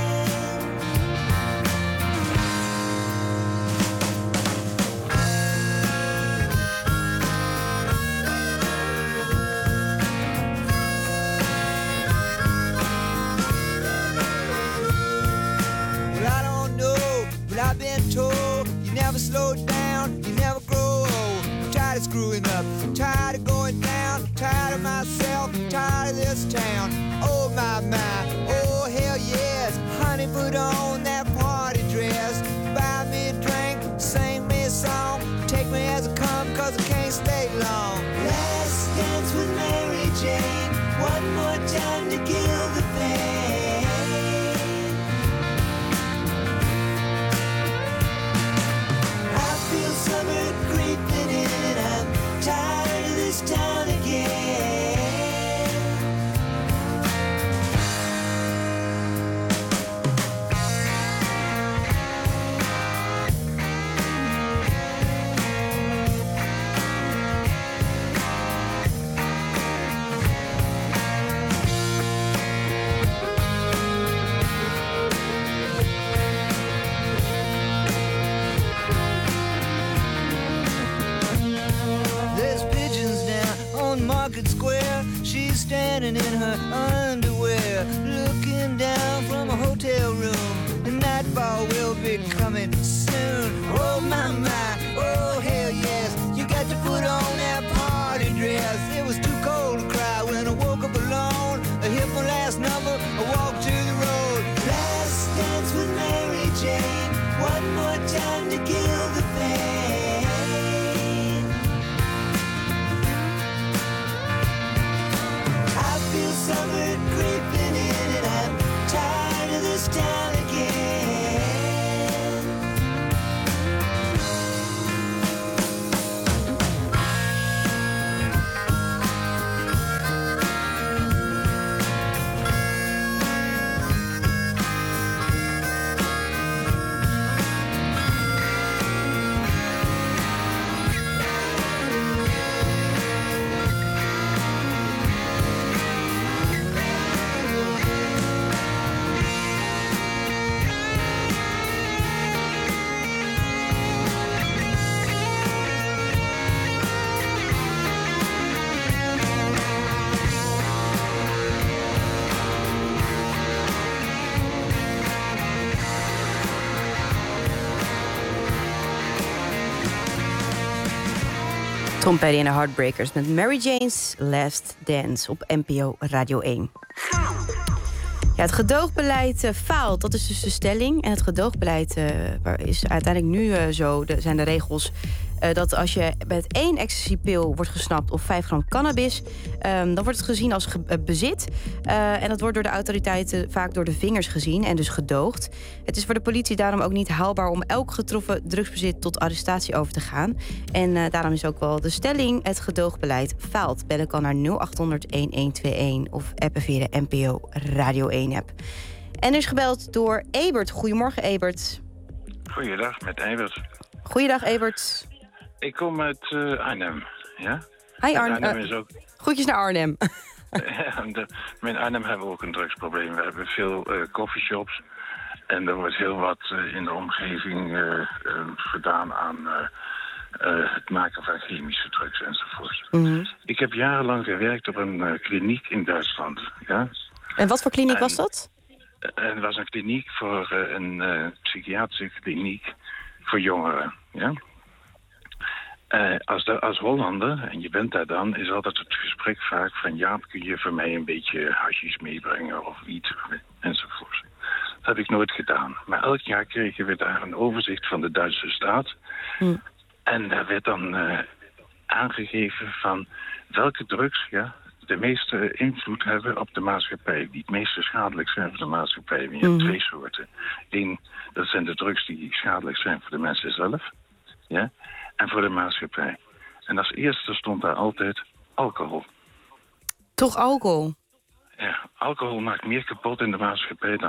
Well, I don't know, but I've been told you never slow down, you never grow old. I'm tired of screwing up, I'm tired of going down, I'm tired of myself, I'm tired of this town. Oh my, oh hell yes. Honey, put on that party dress, buy me a drink, sing me a song, take me as I come, cause I can't stay long. Last dance with Mary Jane, one more time to kill the pain. I feel summer creeping in and I'm tired of this town again. There's pigeons down on Market Square. She's standing in her underwear, looking down from a hotel room. The nightfall will be coming soon. Oh my, oh hell yes. You got to put on that party dress. It was too cold to cry when I woke up alone. I hit my last number, I walked to the road. Last dance with Mary Jane, one more time to kill the pain. I feel summer creeping in and I'm tired of this town again. Tom Petty en de Heartbreakers met Mary Jane's Last Dance op NPO Radio 1. Ja, het gedoogbeleid faalt, dat is dus de stelling. En het gedoogbeleid is uiteindelijk nu zo, zijn de regels... dat als je met 1 ecstasy-pil wordt gesnapt of 5 gram cannabis... dan wordt het gezien als bezit. En dat wordt door de autoriteiten vaak door de vingers gezien en dus gedoogd. Het is voor de politie daarom ook niet haalbaar om elk getroffen drugsbezit tot arrestatie over te gaan. En daarom is ook wel de stelling: het gedoogbeleid faalt. Bellen kan naar 0800-1121 of appen via de NPO Radio 1-app. En er is gebeld door Ebert. Goedemorgen, Ebert. Goeiedag, met Ebert. Goeiedag, Ebert. Ik kom uit Arnhem, ja? Hi Arnhem. Arnhem is ook... Groetjes naar Arnhem. In Arnhem hebben we ook een drugsprobleem. We hebben veel coffeeshops. En er wordt heel wat in de omgeving gedaan aan het maken van chemische drugs enzovoort. Mm-hmm. Ik heb jarenlang gewerkt op een kliniek in Duitsland. Ja? En wat voor kliniek was dat? Het was een kliniek voor een psychiatrische kliniek voor jongeren. Ja? Als Hollander, en je bent daar dan, is altijd het gesprek vaak van... Jaap, kun je voor mij een beetje hashish meebrengen of iets enzovoort. Dat heb ik nooit gedaan. Maar elk jaar kregen we daar een overzicht van de Duitse staat. Mm. En daar werd dan aangegeven van welke drugs de meeste invloed hebben op de maatschappij. Die het meeste schadelijk zijn voor de maatschappij. Je hebt 2 soorten. Eén, dat zijn de drugs die schadelijk zijn voor de mensen zelf. Ja? En voor de maatschappij. En als eerste stond daar altijd alcohol. Toch alcohol? Ja, alcohol maakt meer kapot in de maatschappij dan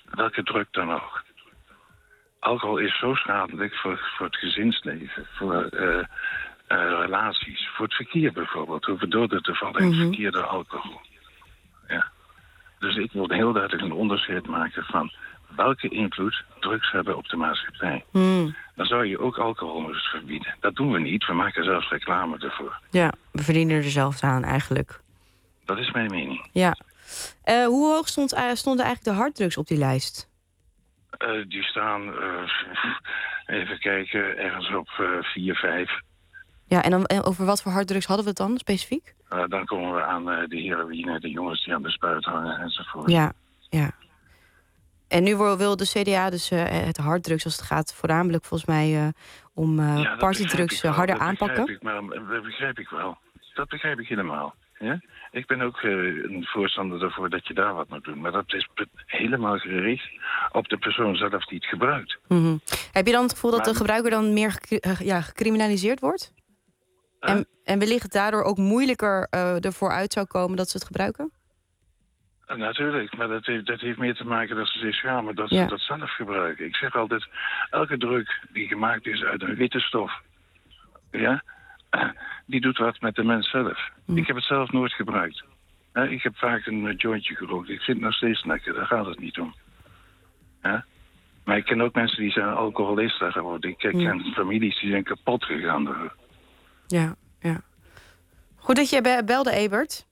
Welke druk dan ook. Alcohol is zo schadelijk voor het gezinsleven, voor relaties, voor het verkeer bijvoorbeeld. Hoeveel doden te vallen in het verkeer door alcohol. Ja. Dus ik wil heel duidelijk een onderscheid maken van welke invloed drugs hebben op de maatschappij. Dan zou je ook alcohol moeten verbieden. Dat doen we niet, we maken zelfs reclame ervoor. Ja, we verdienen er zelfs aan eigenlijk. Dat is mijn mening. Ja. Hoe hoog stonden eigenlijk de harddrugs op die lijst? Die staan, even kijken, ergens op 4, 5. Ja, en dan over wat voor harddrugs hadden we het dan specifiek? Dan komen we aan de heroïne, de jongens die aan de spuit hangen enzovoort. Ja. En nu wil de CDA dus het harddrugs, als het gaat voornamelijk volgens mij om partydrugs harder aanpakken. Dat begrijp ik wel. Dat begrijp ik helemaal. Ja? Ik ben ook een voorstander ervoor dat je daar wat moet doen. Maar dat is helemaal gericht op de persoon zelf die het gebruikt. Heb je dan het gevoel dat de gebruiker dan meer gecriminaliseerd wordt? En wellicht daardoor ook moeilijker ervoor uit zou komen dat ze het gebruiken? Natuurlijk, maar dat heeft meer te maken dat ze zich schamen dat ze dat zelf gebruiken. Ik zeg altijd, elke drug die gemaakt is uit een witte stof, ja, die doet wat met de mens zelf. Ik heb het zelf nooit gebruikt. Ik heb vaak een jointje gerookt. Ik vind het nog steeds lekker, daar gaat het niet om. Ja? Maar ik ken ook mensen die zijn alcoholisten geworden. Ik ken families die zijn kapot gegaan door. Ja. Goed dat je belde, Eibert.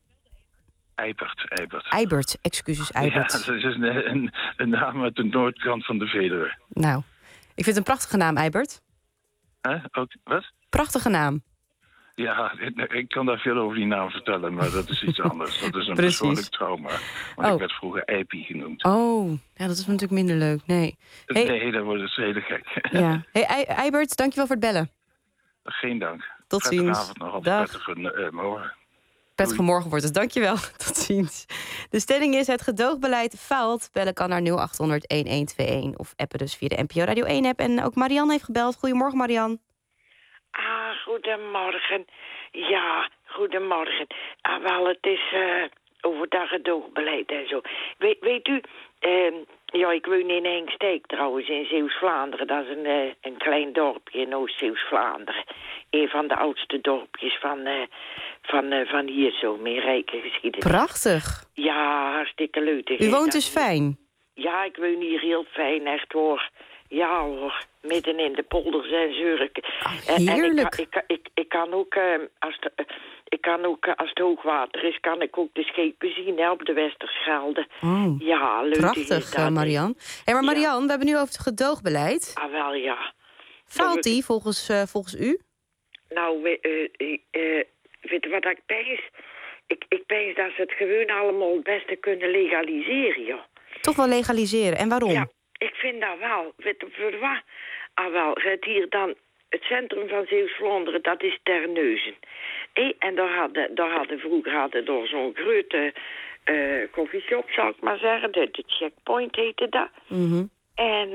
Eibert, excuses, Eibert. Ja, dat is een naam uit de noordkant van de Veluwe. Nou, ik vind het een prachtige naam, Eibert. Wat? Prachtige naam. Ja, ik kan daar veel over die naam vertellen, maar dat is iets anders. Dat is een persoonlijk trauma. Want ik werd vroeger Eipie genoemd. Oh, ja, dat is natuurlijk minder leuk. Nee, nee, dat wordt dus heel gek. Ja. Hey, Eibert, dankjewel voor het bellen. Geen dank. Tot ziens. Prettige avond nog, prettige morgen. Prettige morgen wordt het, dankjewel. Tot ziens. De stelling is: het gedoogbeleid faalt. Bellen kan naar 0800-1121 of appen dus via de NPO Radio 1-app. En ook Marianne heeft gebeld. Goedemorgen, Marianne. Goedemorgen. Ja, goedemorgen. Wel, het is over dat gedoogbeleid en zo. Weet u, ik woon in Engsteek trouwens, in Zeeuws-Vlaanderen. Dat is een klein dorpje in Oost-Zeeuws-Vlaanderen. Een van de oudste dorpjes van hier zo, meer rijke geschiedenis. Prachtig. Ja, hartstikke leuk. U woont dus fijn? Ja, ik woon hier heel fijn, echt hoor. Ja hoor, midden in de polders en zurken. Heerlijk. En ik kan ook, als het hoogwater is, kan ik ook de schepen zien op de Westerschelde. Oh, ja, leuk. Prachtig, Marianne. Maar Marianne, we hebben nu over het gedoogbeleid. Ah, wel ja. Faalt die volgens u? Nou, weet je wat ik pijs? Ik pijs dat ze het gewoon allemaal het beste kunnen legaliseren, joh. Toch wel legaliseren, en waarom? Ja, ik vind dat wel. Weet je voor wat? Het hier dan, het centrum van Zeeuws-Vlaanderen, dat is Terneuzen. En daar hadden vroeger door zo'n grote koffieshop, zou ik maar zeggen. De Checkpoint heette dat. En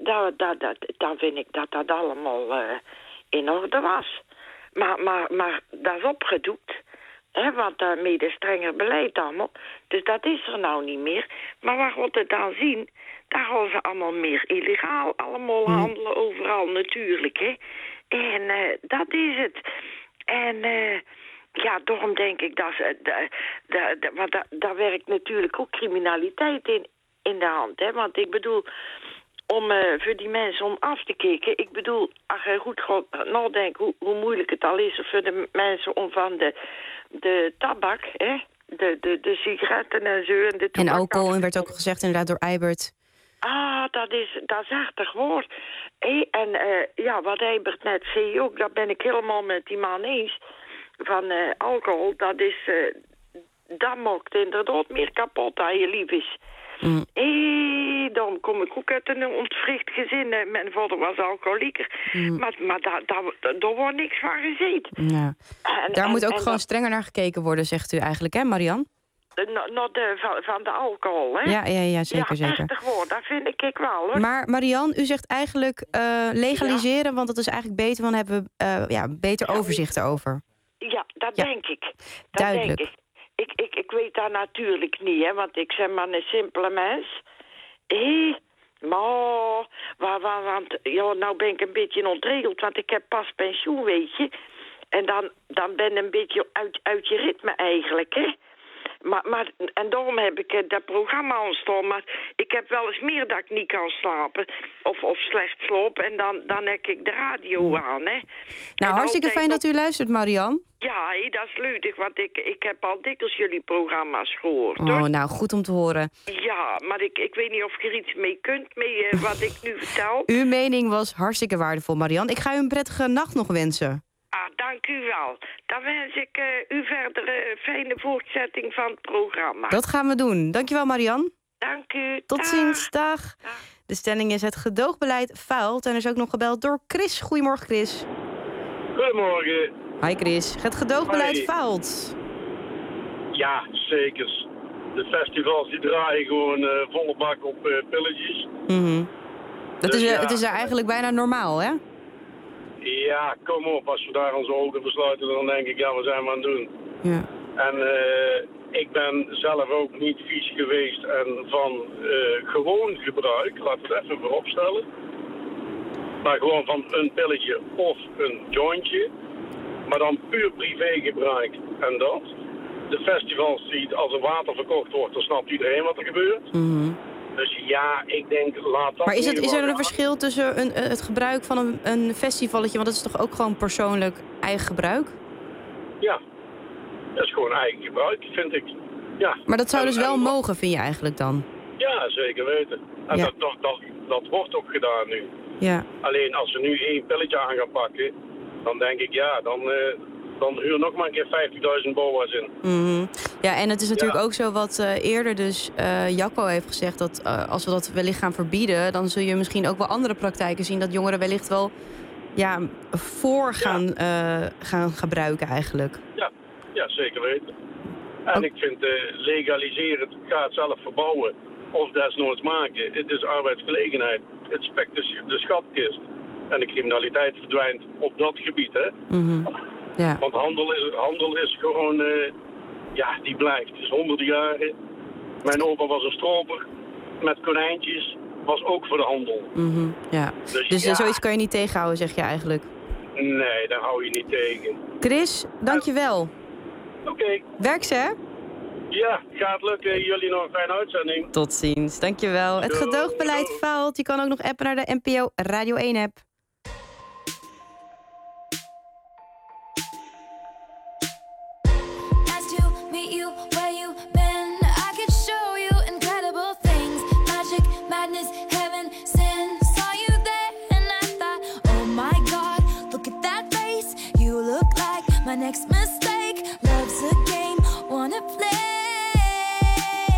dan vind ik dat allemaal in orde was. Maar dat is opgedoekt. Want mede strenger beleid allemaal. Dus dat is er nou niet meer. Maar waar we het dan zien, daar gaan ze allemaal meer illegaal allemaal handelen, overal natuurlijk. En dat is het. En daarom denk ik dat want daar werkt natuurlijk ook criminaliteit in de hand. Want ik bedoel, voor die mensen om af te kijken. Ik bedoel, als je goed gaat nadenken hoe moeilijk het al is voor de mensen om van de tabak, de sigaretten en zo. En alcohol, en werd ook gezegd inderdaad door Eibert. Dat is echt woord. En wat Eibert net zei ook, dat ben ik helemaal met die man eens. Van alcohol, dat maakt inderdaad meer kapot dan je lief is. Dan kom ik ook uit een ontwricht gezin. Mijn vader was alcoholieker. Maar daar wordt niks van gezeten. Ja. Daar moet ook gewoon strenger naar gekeken worden, zegt u eigenlijk, hè, Marianne? Van de alcohol, hè? Ja, zeker. Echt woord, dat vind ik wel, hoor. Maar Marianne, u zegt eigenlijk legaliseren, want dat is eigenlijk beter, want dan hebben we beter overzicht erover. Ja, dat denk ik. Duidelijk. Denk ik. Ik weet dat natuurlijk niet, hè, want ik ben maar een simpele mens. Maar, want ja, nou ben ik een beetje ontregeld, want ik heb pas pensioen, weet je. En dan ben ik een beetje uit je ritme eigenlijk, hè. Maar, en daarom heb ik dat programma aanstaan. Maar ik heb wel eens meer dat ik niet kan slapen. Of slecht slaap. En dan heb ik de radio aan, hè. Nou, hartstikke fijn dat u luistert, Marianne. Ja, dat is leuk, want ik heb al dikwijls jullie programma's gehoord. Oh, hoor. nou, goed om te horen. Ja, maar ik weet niet of je er iets mee kunt, wat ik nu vertel. Uw mening was hartstikke waardevol, Marianne. Ik ga u een prettige nacht nog wensen. Dank u wel. Dan wens ik u verdere fijne voortzetting van het programma. Dat gaan we doen. Dankjewel, Marianne. Dank u. Tot ziens. Dag. De stelling is: het gedoogbeleid faalt. En er is ook nog gebeld door Chris. Goedemorgen, Chris. Goedemorgen. Hi, Chris. Het gedoogbeleid Hoi. faalt. Ja, zeker. De festivals die draaien gewoon volle bak op pilletjes. Het is eigenlijk bijna normaal, hè? Ja, kom op. Als we daar onze ogen versluiten, dan denk ik, ja, wat zijn we aan het doen? Ja. En ik ben zelf ook niet vies geweest en van gewoon gebruik, laat het even vooropstellen. Maar gewoon van een pilletje of een jointje. Maar dan puur privégebruik en dat. De festivals die als er water verkocht wordt, dan snapt iedereen wat er gebeurt. Dus ja, ik denk, laat dat. Maar is er een verschil tussen het gebruik van een festivalletje? Want dat is toch ook gewoon persoonlijk eigen gebruik? Ja, dat is gewoon eigen gebruik, vind ik. Ja. Maar dat zou dus wel mogen, vind je eigenlijk dan? Ja, zeker weten. En Ja. dat wordt ook gedaan nu. Ja. Alleen als ze nu 1 pilletje aan gaan pakken, dan denk ik, ja, dan huur nog maar een keer 50.000 boa's in. Ja, en het is natuurlijk ook zo wat eerder dus Jacco heeft gezegd, dat als we dat wellicht gaan verbieden, dan zul je misschien ook wel andere praktijken zien dat jongeren wellicht wel gaan gebruiken eigenlijk. Ja, zeker weten. En ik vind legaliseren, ga het zelf verbouwen of desnoods maken. Het is arbeidsgelegenheid. Het spekt de schatkist. En de criminaliteit verdwijnt op dat gebied, hè. Ja. Want handel is gewoon, die blijft. Het is honderden jaren. Mijn opa was een stroper met konijntjes, was ook voor de handel. Ja. Dus zoiets kan je niet tegenhouden, zeg je eigenlijk? Nee, daar hou je niet tegen. Chris, dankjewel. Oké. Werk ze, hè? Ja, gaat lukken. Jullie nog een fijne uitzending. Tot ziens, dankjewel. Het gedoogbeleid faalt. Je kan ook nog appen naar de NPO Radio 1-app. My next mistake, love's a game, wanna play.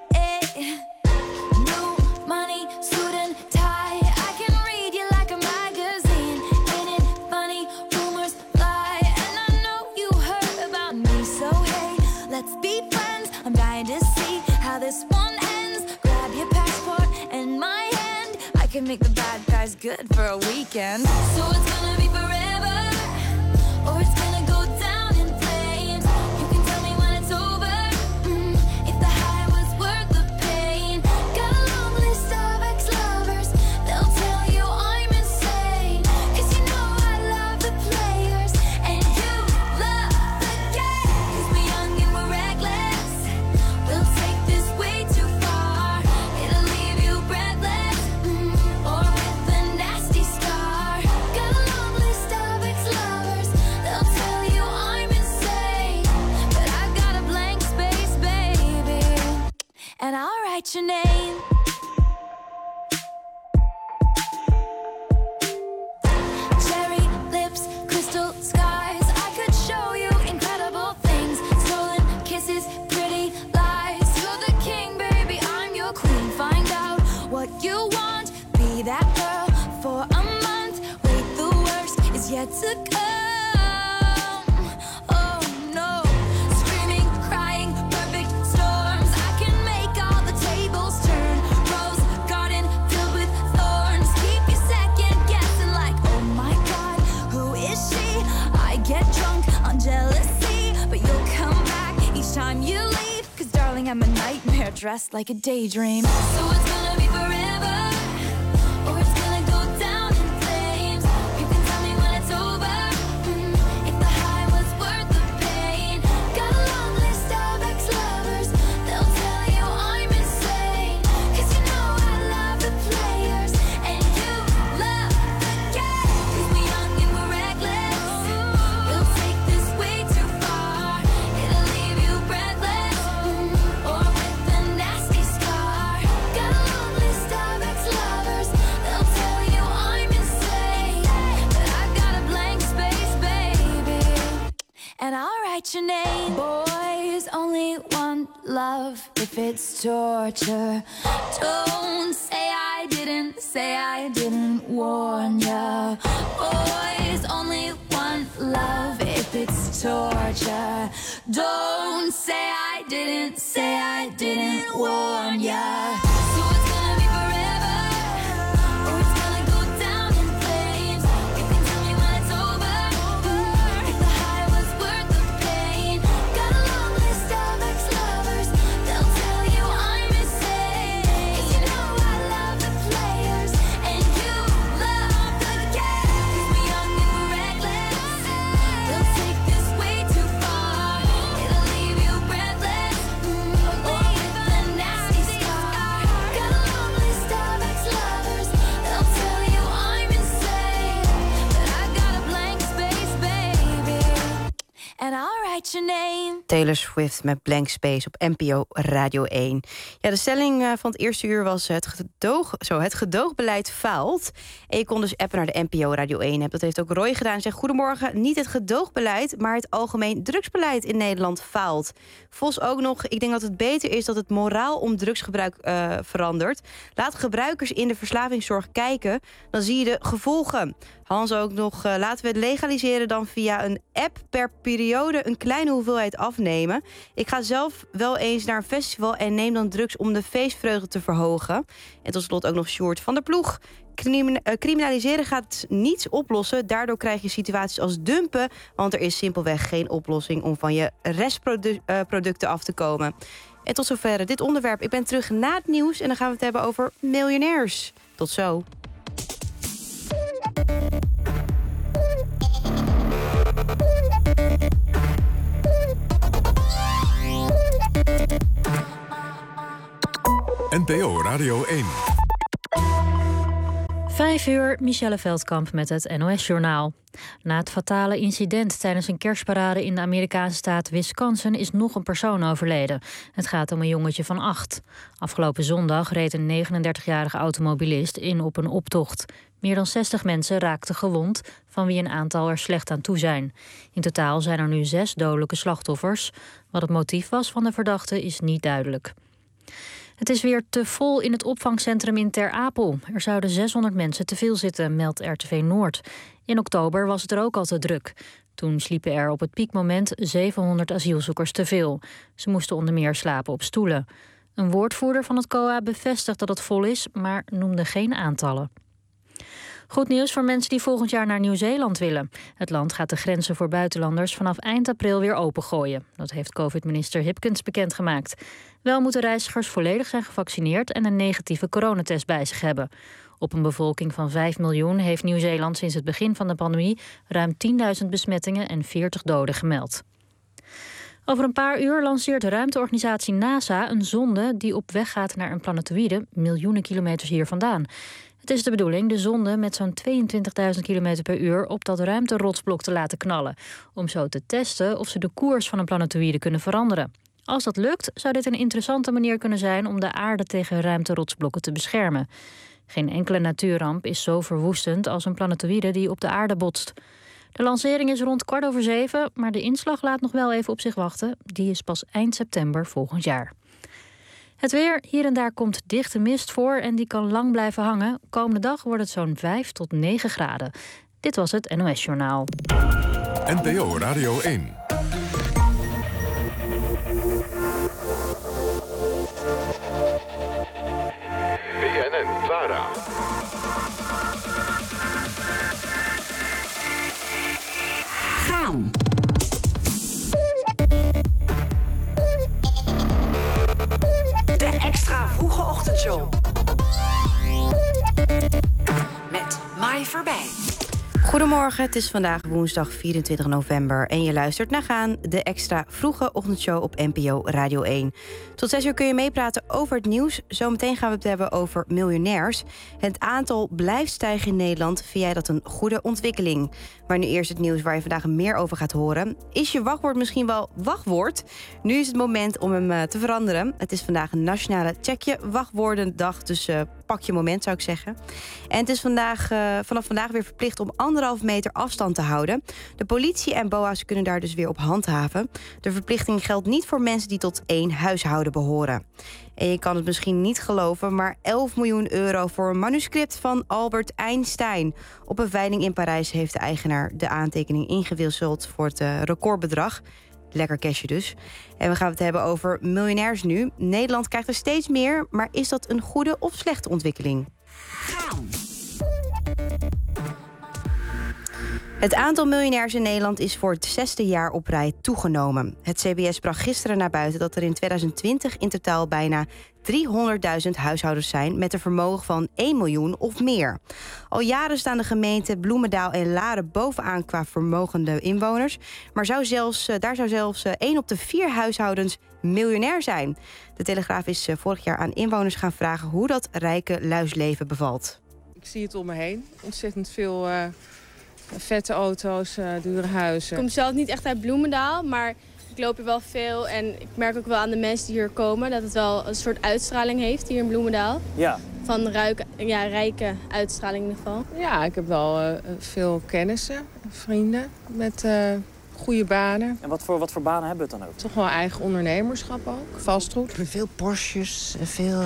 New money, suit and tie, I can read you like a magazine. Ain't it funny, rumors fly, and I know you heard about me. So hey, let's be friends, I'm dying to see how this one ends. Grab your passport and my hand, I can make the bad guys good for a weekend. So it's gonna be forever, or it's gonna go down in flames. You can tell me when it's over, if the high was worth the pain. Got a long list of ex-lovers, they'll tell you I'm insane. 'Cause you know I love the players, and you love the game. 'Cause we're young and we're reckless, we'll take this way too far. It'll leave you breathless, or with a nasty scar. Got a long list of ex-lovers, they'll tell you I'm insane. But I've got a blank space, baby, and I'll write your name. Cherry lips, crystal skies, I could show you incredible things. Stolen kisses, pretty lies. You're the king, baby, I'm your queen. Find out what you want, be that girl for a month. Wait, the worst is yet to come. Oh no, screaming, crying, perfect storms. I can make all the tables turn. Rose garden filled with thorns. Keep you second guessing like, oh my god, who is she? I get drunk on jealousy, but you'll come back each time you leave. 'Cause darling, I'm a nightmare dressed like a daydream. So it's gonna be forever. want love if it's torture. Don't say I didn't warn ya. Boys only want love if it's torture. Don't say I didn't warn ya. So it's gonna be forever, or it's gonna go down in flames. You can tell me when it's over, if the high was worth the pain. Got a long list of ex-lovers, they'll tell you I'm insane. 'Cause you know I love the players, and you love the game. 'Cause we're young and we're reckless, they'll take this way too far. It'll leave you breathless, or with a nasty scar. Got a long list of ex-lovers, they'll tell you I'm insane. But I got a blank space, baby, and I'll write your name. Taylor Swift met Blank Space op NPO Radio 1. Ja, de stelling van het eerste uur was het gedoogbeleid faalt. En je kon dus appen naar de NPO Radio 1 app. Dat heeft ook Roy gedaan. Hij zegt, goedemorgen, niet het gedoogbeleid, maar het algemeen drugsbeleid in Nederland faalt. Vos ook nog, ik denk dat het beter is dat het moraal om drugsgebruik verandert. Laat gebruikers in de verslavingszorg kijken, dan zie je de gevolgen. Hans ook nog, laten we het legaliseren dan via een app per periode een kleine hoeveelheid afnemen. Ik ga zelf wel eens naar een festival en neem dan drugs om de feestvreugde te verhogen. En tot slot ook nog Sjoerd van der Ploeg. Criminaliseren gaat niets oplossen. Daardoor krijg je situaties als dumpen, want er is simpelweg geen oplossing om van je restproducten af te komen. En tot zover dit onderwerp. Ik ben terug na het nieuws en dan gaan we het hebben over miljonairs. Tot zo. NPO Radio 1. 5 uur, Michelle Veldkamp met het NOS-journaal. Na het fatale incident tijdens een kerstparade in de Amerikaanse staat Wisconsin is nog een persoon overleden. Het gaat om een jongetje van 8. Afgelopen zondag reed een 39-jarige automobilist in op een optocht. Meer dan 60 mensen raakten gewond, van wie een aantal er slecht aan toe zijn. In totaal zijn er nu 6 dodelijke slachtoffers. Wat het motief was van de verdachte is niet duidelijk. Het is weer te vol in het opvangcentrum in Ter Apel. Er zouden 600 mensen te veel zitten, meldt RTV Noord. In oktober was het er ook al te druk. Toen sliepen er op het piekmoment 700 asielzoekers te veel. Ze moesten onder meer slapen op stoelen. Een woordvoerder van het COA bevestigt dat het vol is, maar noemde geen aantallen. Goed nieuws voor mensen die volgend jaar naar Nieuw-Zeeland willen. Het land gaat de grenzen voor buitenlanders vanaf eind april weer opengooien. Dat heeft COVID-minister Hipkens bekendgemaakt. Wel moeten reizigers volledig zijn gevaccineerd en een negatieve coronatest bij zich hebben. Op een bevolking van 5 miljoen heeft Nieuw-Zeeland sinds het begin van de pandemie ruim 10.000 besmettingen en 40 doden gemeld. Over een paar uur lanceert de ruimteorganisatie NASA een zonde die op weg gaat naar een planetoïde miljoenen kilometers hier vandaan. Het is de bedoeling de zonde met zo'n 22.000 km per uur op dat ruimterotsblok te laten knallen, om zo te testen of ze de koers van een planetoïde kunnen veranderen. Als dat lukt, zou dit een interessante manier kunnen zijn om de aarde tegen ruimterotsblokken te beschermen. Geen enkele natuurramp is zo verwoestend als een planetoïde die op de aarde botst. De lancering is rond 6:15, maar de inslag laat nog wel even op zich wachten. Die is pas eind september volgend jaar. Het weer, hier en daar komt dichte mist voor en die kan lang blijven hangen. Komende dag wordt het zo'n 5 tot 9 graden. Dit was het NOS Journaal. NPO Radio 1. BNN Vara. Gaan. De extra vroege ochtendshow. Met Mai Verbij. Goedemorgen, het is vandaag woensdag 24 november en je luistert naar Gaan, de extra vroege ochtendshow op NPO Radio 1. Tot 6 uur kun je meepraten over het nieuws. Zometeen gaan we het hebben over miljonairs. Het aantal blijft stijgen in Nederland. Vind jij dat een goede ontwikkeling? Maar nu eerst het nieuws waar je vandaag meer over gaat horen. Is je wachtwoord misschien wel wachtwoord? Nu is het moment om hem te veranderen. Het is vandaag een nationale Check je wachtwoordendag, dus pak je moment, zou ik zeggen. En het is vanaf vandaag weer verplicht om 1,5 meter afstand te houden. De politie en BOA's kunnen daar dus weer op handhaven. De verplichting geldt niet voor mensen die tot 1 huishouden behoren. En je kan het misschien niet geloven, maar 11 miljoen euro voor een manuscript van Albert Einstein. Op een veiling in Parijs heeft de eigenaar de aantekening ingewisseld voor het recordbedrag. Lekker cashje dus. En we gaan het hebben over miljonairs nu. Nederland krijgt er steeds meer, maar is dat een goede of slechte ontwikkeling? Het aantal miljonairs in Nederland is voor het 6e jaar op rij toegenomen. Het CBS bracht gisteren naar buiten dat er in 2020 in totaal bijna 300.000 huishoudens zijn met een vermogen van 1 miljoen of meer. Al jaren staan de gemeenten Bloemendaal en Laren bovenaan qua vermogende inwoners. Maar daar zou zelfs 1 op de 4 huishoudens miljonair zijn. De Telegraaf is vorig jaar aan inwoners gaan vragen hoe dat rijke luisleven bevalt. Ik zie het om me heen. Ontzettend veel vette auto's, dure huizen. Ik kom zelf niet echt uit Bloemendaal, maar ik loop hier wel veel. En ik merk ook wel aan de mensen die hier komen dat het wel een soort uitstraling heeft hier in Bloemendaal. Ja. Van rijke uitstraling in ieder geval. Ja, ik heb wel veel kennissen, vrienden met goede banen. En wat voor banen hebben we het dan ook? Toch wel eigen ondernemerschap ook, vastgoed. Veel Porsches, veel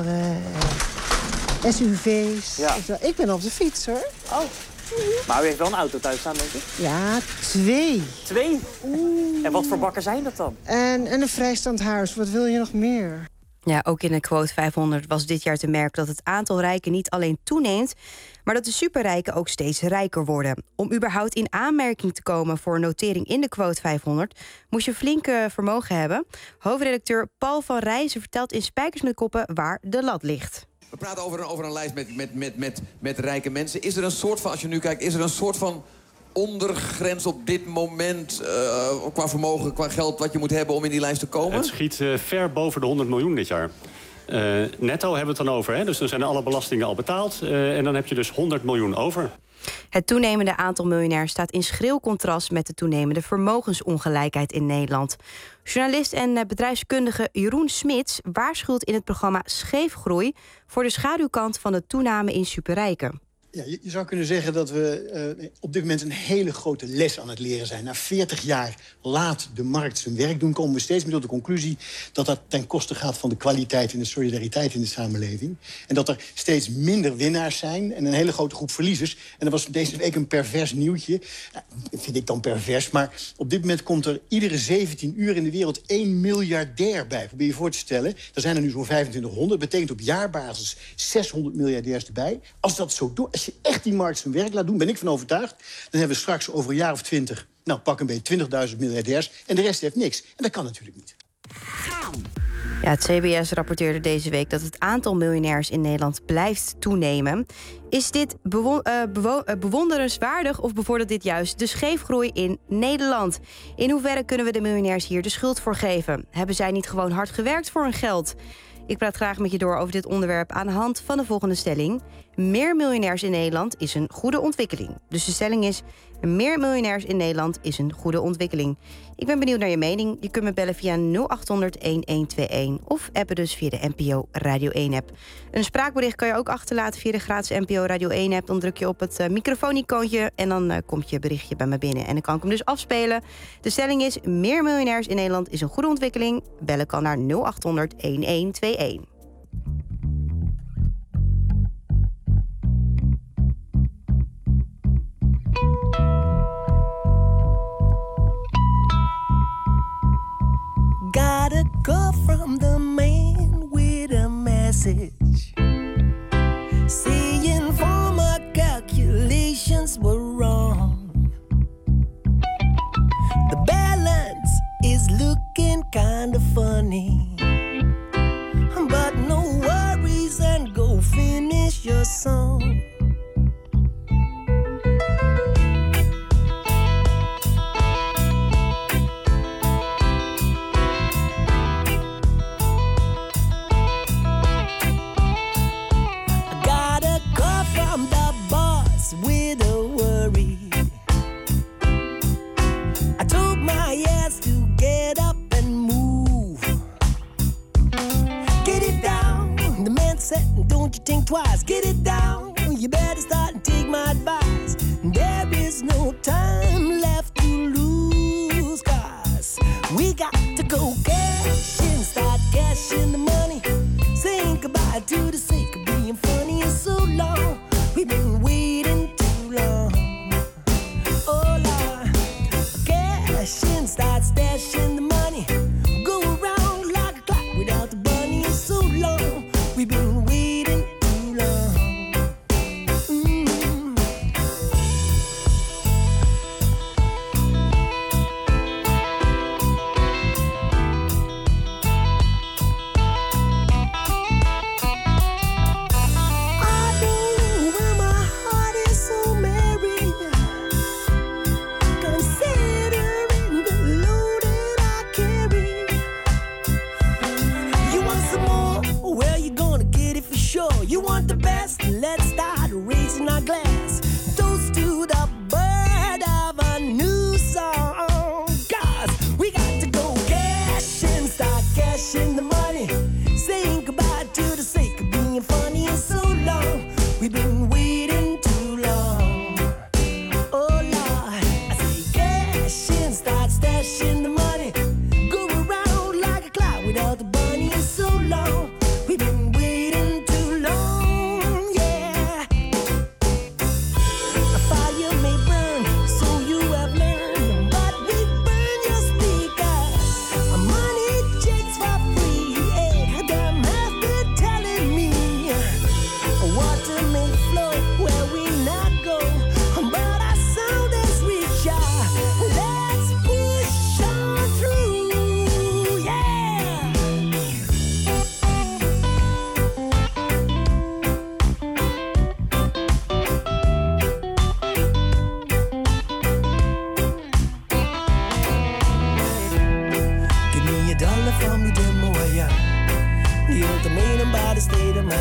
SUV's. Ja. Ik ben op de fiets, hoor. Oh. Maar u heeft wel een auto thuis staan, denk ik? Ja, 2. 2? En wat voor bakken zijn dat dan? En een vrijstaand huis. Wat wil je nog meer? Ja, ook in de quote 500 was dit jaar te merken dat het aantal rijken niet alleen toeneemt, maar dat de superrijken ook steeds rijker worden. Om überhaupt in aanmerking te komen voor een notering in de quote 500 moest je flink vermogen hebben. Hoofdredacteur Paul van Rijzen vertelt in Spijkers met Koppen waar de lat ligt. We praten over een lijst met rijke mensen. Is er een soort van, als je nu kijkt, is er een soort van ondergrens op dit moment qua vermogen, qua geld wat je moet hebben om in die lijst te komen? Het schiet ver boven de 100 miljoen dit jaar. Netto hebben we het dan over, hè? Dus dan zijn alle belastingen al betaald. En dan heb je dus 100 miljoen over. Het toenemende aantal miljonairs staat in schril contrast met de toenemende vermogensongelijkheid in Nederland. Journalist en bedrijfskundige Jeroen Smits waarschuwt in het programma Scheefgroei voor de schaduwkant van de toename in superrijken. Ja, je zou kunnen zeggen dat we op dit moment een hele grote les aan het leren zijn. Na 40 jaar laat de markt zijn werk doen, komen we steeds meer tot de conclusie dat dat ten koste gaat van de kwaliteit en de solidariteit in de samenleving. En dat er steeds minder winnaars zijn en een hele grote groep verliezers. En dat was deze week een pervers nieuwtje. Nou, vind ik dan pervers, maar op dit moment komt er iedere 17 uur in de wereld 1 miljardair bij. Probeer je voor te stellen, er zijn er nu zo'n 2500. Dat betekent op jaarbasis 600 miljardairs erbij. Als dat zo door... Als je echt die markt zijn werk laat doen, ben ik van overtuigd, dan hebben we straks over een jaar of 20, nou pak een beetje 20.000 miljardairs en de rest heeft niks. En dat kan natuurlijk niet. Ja, het CBS rapporteerde deze week dat het aantal miljonairs in Nederland blijft toenemen. Is dit bewonderenswaardig of bevordert dit juist de scheefgroei in Nederland? In hoeverre kunnen we de miljonairs hier de schuld voor geven? Hebben zij niet gewoon hard gewerkt voor hun geld? Ik praat graag met je door over dit onderwerp aan de hand van de volgende stelling. Meer miljonairs in Nederland is een goede ontwikkeling. Dus de stelling is, meer miljonairs in Nederland is een goede ontwikkeling. Ik ben benieuwd naar je mening. Je kunt me bellen via 0800-1121 of appen dus via de NPO Radio 1-app. Een spraakbericht kan je ook achterlaten via de gratis NPO Radio 1-app. Dan druk je op het microfoon-icoontje en dan komt je berichtje bij me binnen. En dan kan ik hem dus afspelen. De stelling is, meer miljonairs in Nederland is een goede ontwikkeling. Bellen kan naar 0800-1121. Got a call from the man with a message saying former calculations were wrong. The balance is looking kind of funny, but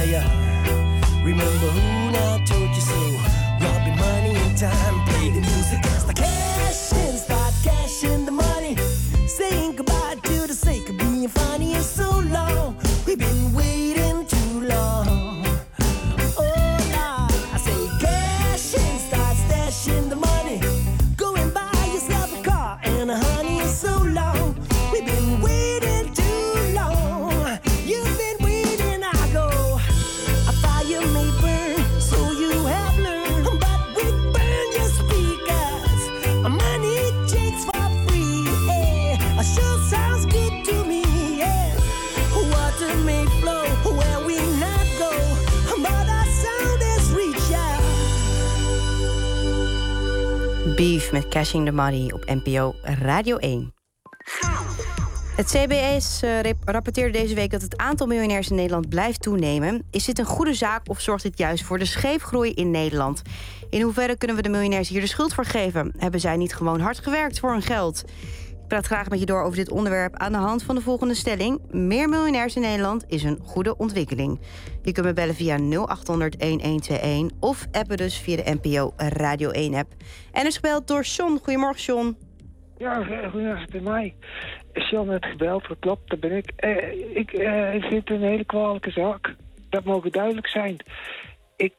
ya. Remember who now told you so. Robbing money and time, play the music as the cash in, start cashing the money. Saying goodbye to the sake of being funny and so long. We've been waiting too long. Oh, nah, I say cash in, start stashing the money. Go and buy yourself a car and a honey and so long. We've been waiting too long. You've been waiting, I go. A fire may burn, so you have learned. But we burn your speakers. Money checks for free, yeah. Sure sounds good to me, yeah. Water may flow where we not go, but our sound is reach out. Beef met Cashing the Money op NPO Radio 1. Het CBS rapporteerde deze week dat het aantal miljonairs in Nederland blijft toenemen. Is dit een goede zaak of zorgt dit juist voor de scheefgroei in Nederland? In hoeverre kunnen we de miljonairs hier de schuld voor geven? Hebben zij niet gewoon hard gewerkt voor hun geld? Ik praat graag met je door over dit onderwerp aan de hand van de volgende stelling. Meer miljonairs in Nederland is een goede ontwikkeling. Je kunt me bellen via 0800-1121 of appen dus via de NPO Radio 1-app. En is gebeld door John. Goedemorgen, John. Ja, goedemorgen, bij mij. John heeft gebeld, dat klopt, dat ben ik. Ik vind het een hele kwalijke zaak. Dat mogen duidelijk zijn. Weet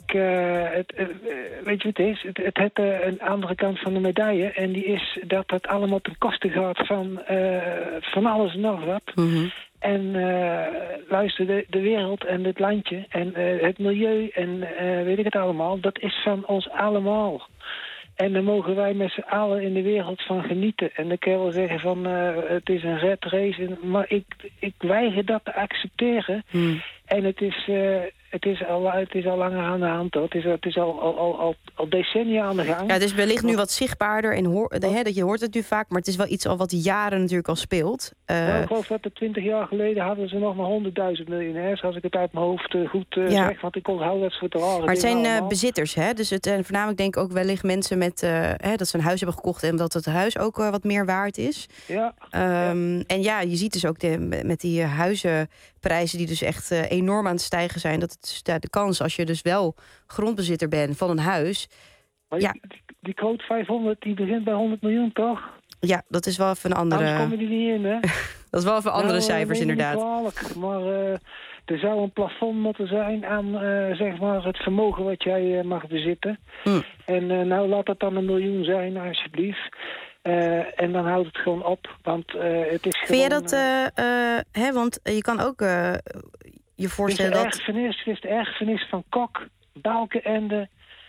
je wat het is? Het heeft een andere kant van de medaille. En die is dat het allemaal ten koste gaat van alles en nog wat. Mm-hmm. En luister, de wereld en het landje en het milieu en weet ik het allemaal, dat is van ons allemaal. En dan mogen wij met z'n allen in de wereld van genieten. En dan kan je wel zeggen van het is een red race. Maar ik weiger dat te accepteren. En het is al langer aan de hand, hoor. Het is al decennia aan de gang. Ja, het is wellicht nu wat zichtbaarder en dat je hoort het nu vaak, maar het is wel iets al wat jaren natuurlijk al speelt. Ik geloof dat 20 jaar geleden hadden ze nog maar 100.000 miljonairs, als ik het uit mijn hoofd goed zeg, want ik onthoud dat voor te horen. Maar het zijn bezitters, hè? Dus het zijn voornamelijk denk ik ook wellicht mensen met dat ze een huis hebben gekocht en dat het huis ook wat meer waard is. Ja. En ja, je ziet dus ook met die huizenprijzen die dus echt enorm aan het stijgen zijn, dat het de kans als je dus wel grondbezitter bent van een huis. Maar ja, die quote 500 die begint bij 100 miljoen, toch? Ja, dat is wel even een andere. Anders komen die niet in, hè? Dat is wel even andere cijfers, inderdaad. Kwalijk, maar er zou een plafond moeten zijn aan zeg maar het vermogen wat jij mag bezitten. En nou laat dat dan 1 miljoen zijn, alsjeblieft. En dan houdt het gewoon op, want het is gewoon... Vind je dat, want je kan ook je voorstellen dat... Het is de erfenis van Kok, Balkenende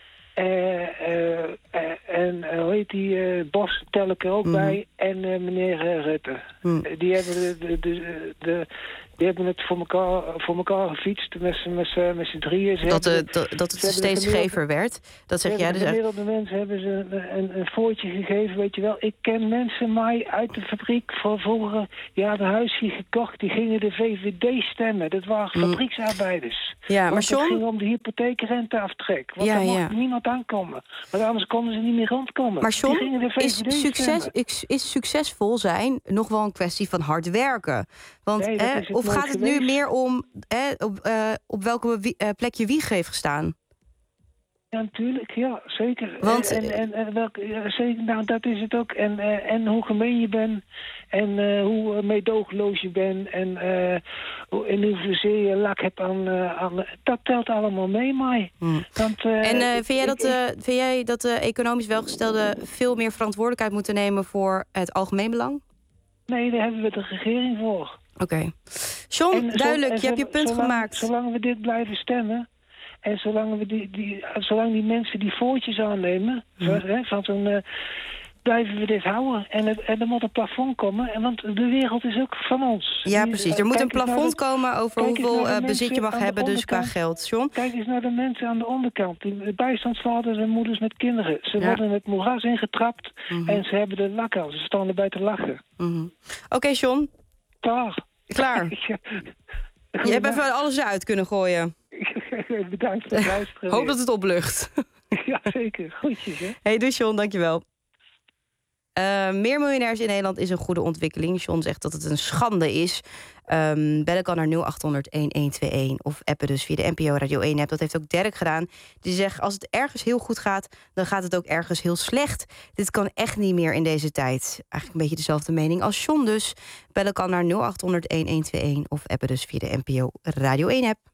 en hoe heet die, Bos tel ik er ook bij, en meneer Rutte. Die hebben die hebben het voor elkaar gefietst met z'n drieën. Dat het steeds schever werd. Dat zeg jij dus echt. De gemiddelde mensen hebben ze een voortje gegeven, weet je wel. Ik ken mensen mij uit de fabriek van vroeger. Die hadden een huisje gekocht, die gingen de VVD stemmen. Dat waren fabrieksarbeiders. Ja, maar John... het ging om de hypotheekrenteaftrek. Want daar mocht niemand aankomen. Want anders konden ze niet meer rondkomen. Maar John, is succesvol zijn nog wel een kwestie van hard werken? Want of gaat het nu meer om op welke plek je wieg heeft gestaan? Ja, natuurlijk, ja, zeker. Want, zeker, nou, dat is het ook. En hoe gemeen je bent. En hoe meedogenloos je bent. En hoezeer je lak hebt aan... dat telt allemaal mee, Mai. Vind jij dat de economisch welgestelden veel meer verantwoordelijkheid moeten nemen voor het algemeen belang? Nee, daar hebben we de regering voor. Oké. John, duidelijk, je hebt je punt gemaakt. Zolang we dit blijven stemmen... en zolang die mensen die voortjes aannemen... blijven we dit houden. En er moet een plafond komen, want de wereld is ook van ons. Ja, precies. Er moet een plafond komen over hoeveel bezit je mag hebben, dus qua geld. John? Kijk eens naar de mensen aan de onderkant. De bijstandsvaders en moeders met kinderen. Ze worden het moeras ingetrapt en ze hebben de lak aan. Ze staan erbij te lachen. Oké, John. Klaar. Je hebt even alles eruit kunnen gooien. Bedankt voor het luisteren. Hoop dat het oplucht. Ja, zeker. Groetjes, hè. Hey, doei John, dankjewel. Meer miljonairs in Nederland is een goede ontwikkeling. John zegt dat het een schande is. Bellen kan naar 0800-1121 of appen dus via de NPO Radio 1 app. Dat heeft ook Dirk gedaan. Die zegt, als het ergens heel goed gaat, dan gaat het ook ergens heel slecht. Dit kan echt niet meer in deze tijd. Eigenlijk een beetje dezelfde mening als John dus. Bellen kan naar 0800-1121 of appen dus via de NPO Radio 1 app.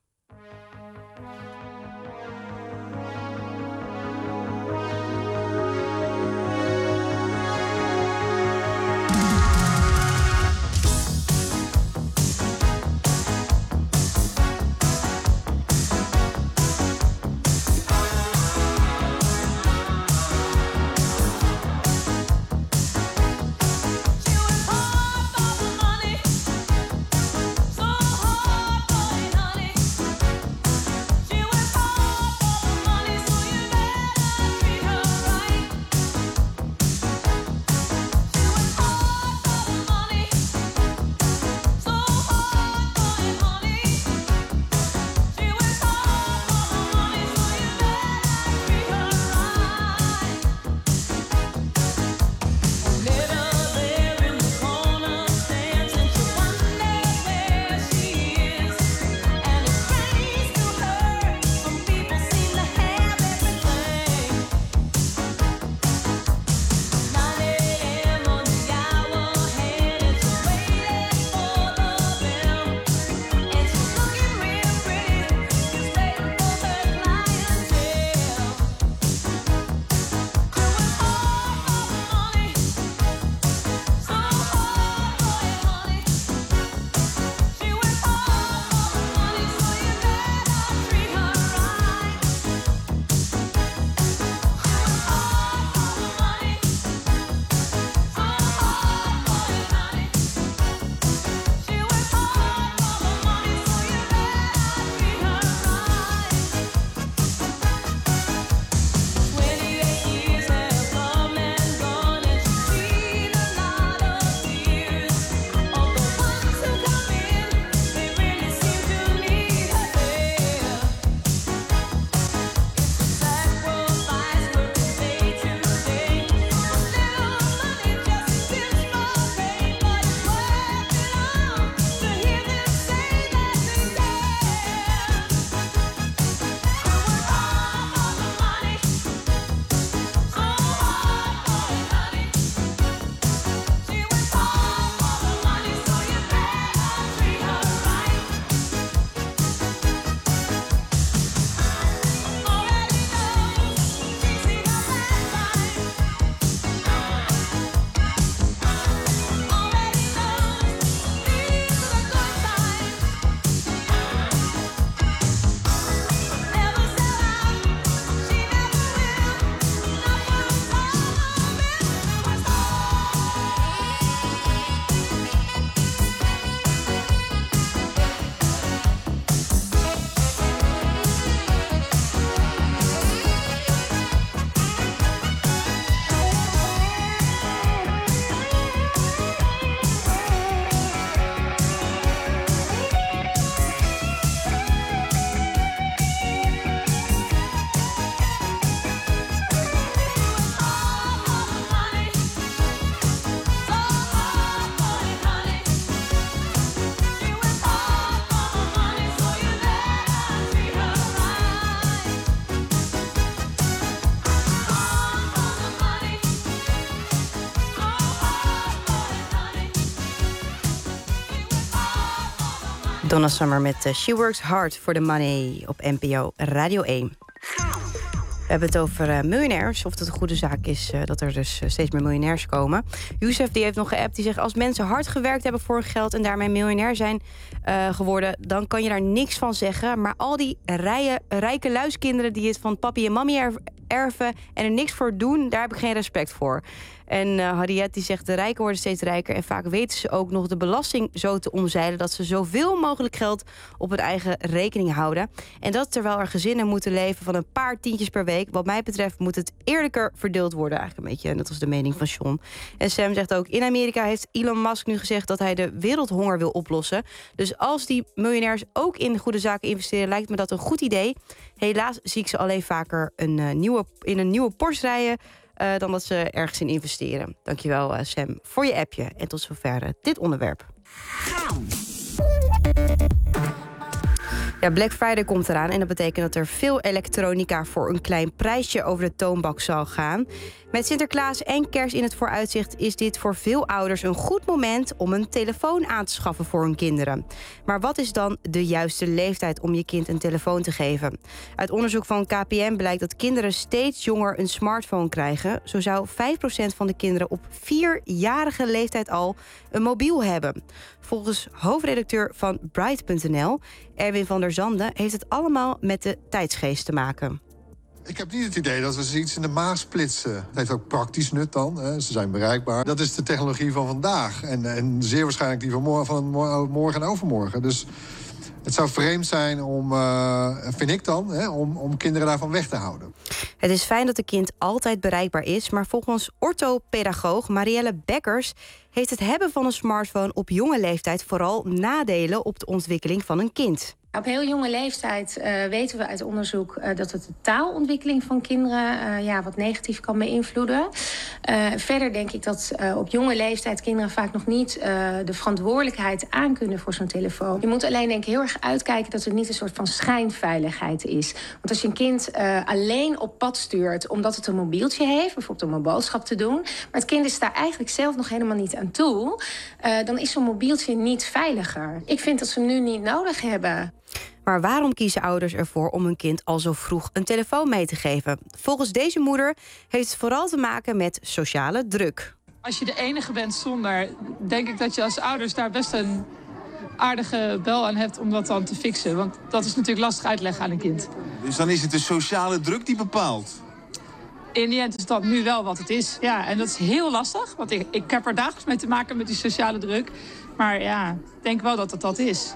Donna Summer met She Works Hard for the Money op NPO Radio 1. We hebben het over miljonairs, of het een goede zaak is dat er dus steeds meer miljonairs komen. Youssef die heeft nog geappt, die zegt, als mensen hard gewerkt hebben voor hun geld en daarmee miljonair zijn geworden, dan kan je daar niks van zeggen. Maar al die rijke luiskinderen die het van papi en mami erven en er niks voor doen, daar heb ik geen respect voor. En Harriet die zegt, de rijken worden steeds rijker en vaak weten ze ook nog de belasting zo te omzeilen dat ze zoveel mogelijk geld op hun eigen rekening houden. En dat terwijl er gezinnen moeten leven van een paar tientjes per week. Wat mij betreft moet het eerlijker verdeeld worden. Eigenlijk een beetje, dat was de mening van John. En Sam zegt ook, in Amerika heeft Elon Musk nu gezegd dat hij de wereldhonger wil oplossen. Dus als die miljonairs ook in goede zaken investeren, lijkt me dat een goed idee. Helaas zie ik ze alleen vaker in een nieuwe Porsche rijden dan dat ze ergens in investeren. Dankjewel Sam voor je appje. En tot zover dit onderwerp. Ja, Black Friday komt eraan en dat betekent dat er veel elektronica voor een klein prijsje over de toonbank zal gaan. Met Sinterklaas en kerst in het vooruitzicht is dit voor veel ouders een goed moment om een telefoon aan te schaffen voor hun kinderen. Maar wat is dan de juiste leeftijd om je kind een telefoon te geven? Uit onderzoek van KPN blijkt dat kinderen steeds jonger een smartphone krijgen. Zo zou 5% van de kinderen op 4-jarige leeftijd al een mobiel hebben. Volgens hoofdredacteur van Bright.nl, Erwin van der Zanden, heeft het allemaal met de tijdsgeest te maken. Ik heb niet het idee dat we ze iets in de maag splitsen. Het heeft ook praktisch nut dan. Hè. Ze zijn bereikbaar. Dat is de technologie van vandaag. En zeer waarschijnlijk die van morgen en overmorgen. Dus het zou vreemd zijn vind ik dan, om kinderen daarvan weg te houden. Het is fijn dat een kind altijd bereikbaar is, maar volgens orthopedagoog Marielle Bekkers heeft het hebben van een smartphone op jonge leeftijd vooral nadelen op de ontwikkeling van een kind. Op heel jonge leeftijd weten we uit onderzoek dat het de taalontwikkeling van kinderen wat negatief kan beïnvloeden. Verder denk ik dat op jonge leeftijd kinderen vaak nog niet de verantwoordelijkheid aankunnen voor zo'n telefoon. Je moet alleen denk ik heel erg uitkijken dat het niet een soort van schijnveiligheid is. Want als je een kind alleen op pad stuurt omdat het een mobieltje heeft, bijvoorbeeld om een boodschap te doen, maar het kind is daar eigenlijk zelf nog helemaal niet aan toe, dan is zo'n mobieltje niet veiliger. Ik vind dat ze hem nu niet nodig hebben. Maar waarom kiezen ouders ervoor om hun kind al zo vroeg een telefoon mee te geven? Volgens deze moeder heeft het vooral te maken met sociale druk. Als je de enige bent zonder, denk ik dat je als ouders daar best een aardige bel aan hebt om dat dan te fixen. Want dat is natuurlijk lastig uitleggen aan een kind. Dus dan is het de sociale druk die bepaalt? In die end is dat nu wel wat het is. Ja, en dat is heel lastig, want ik heb er dagelijks mee te maken met die sociale druk. Maar ja, ik denk wel dat het dat is.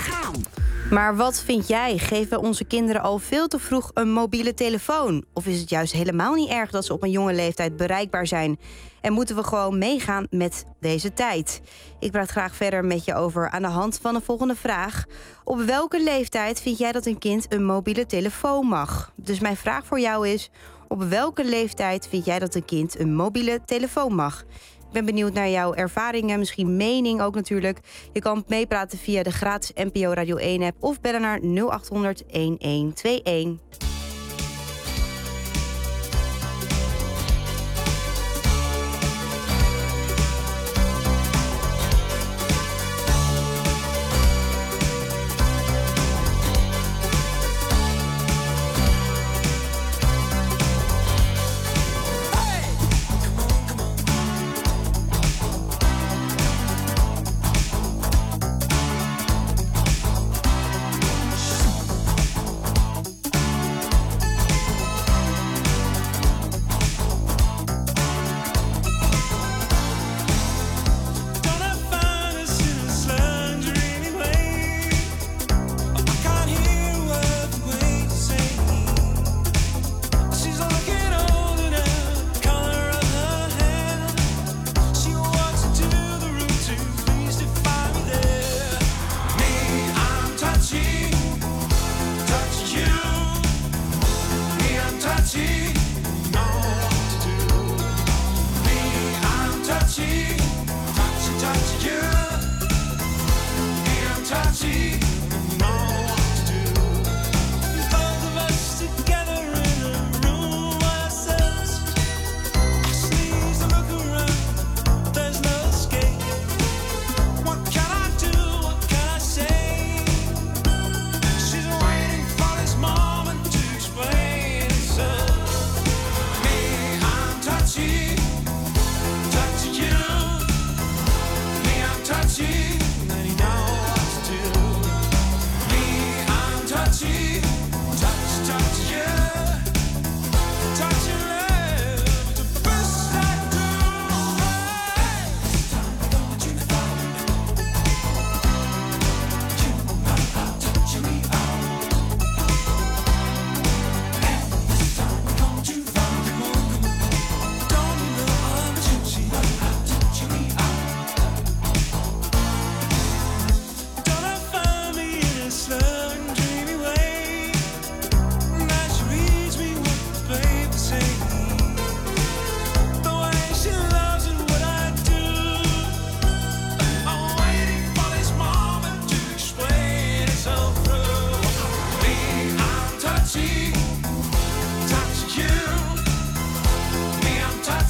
Maar wat vind jij? Geven onze kinderen al veel te vroeg een mobiele telefoon? Of is het juist helemaal niet erg dat ze op een jonge leeftijd bereikbaar zijn? En moeten we gewoon meegaan met deze tijd? Ik praat graag verder met je over aan de hand van de volgende vraag. Op welke leeftijd vind jij dat een kind een mobiele telefoon mag? Dus mijn vraag voor jou is: op welke leeftijd vind jij dat een kind een mobiele telefoon mag? Ik ben benieuwd naar jouw ervaringen, misschien mening ook natuurlijk. Je kan meepraten via de gratis NPO Radio 1-app of bellen naar 0800 1121.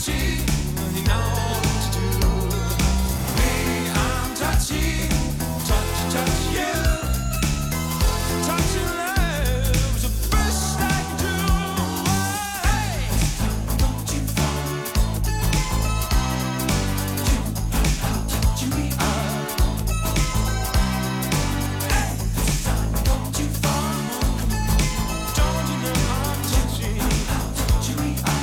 touchy, you know what to do. Me, I'm touchy, touch you. Touch your love's the best I can do. Hey, don't you fall. Touch me up. Hey, don't you fall. Don't you know I'm touchy? Touch me up.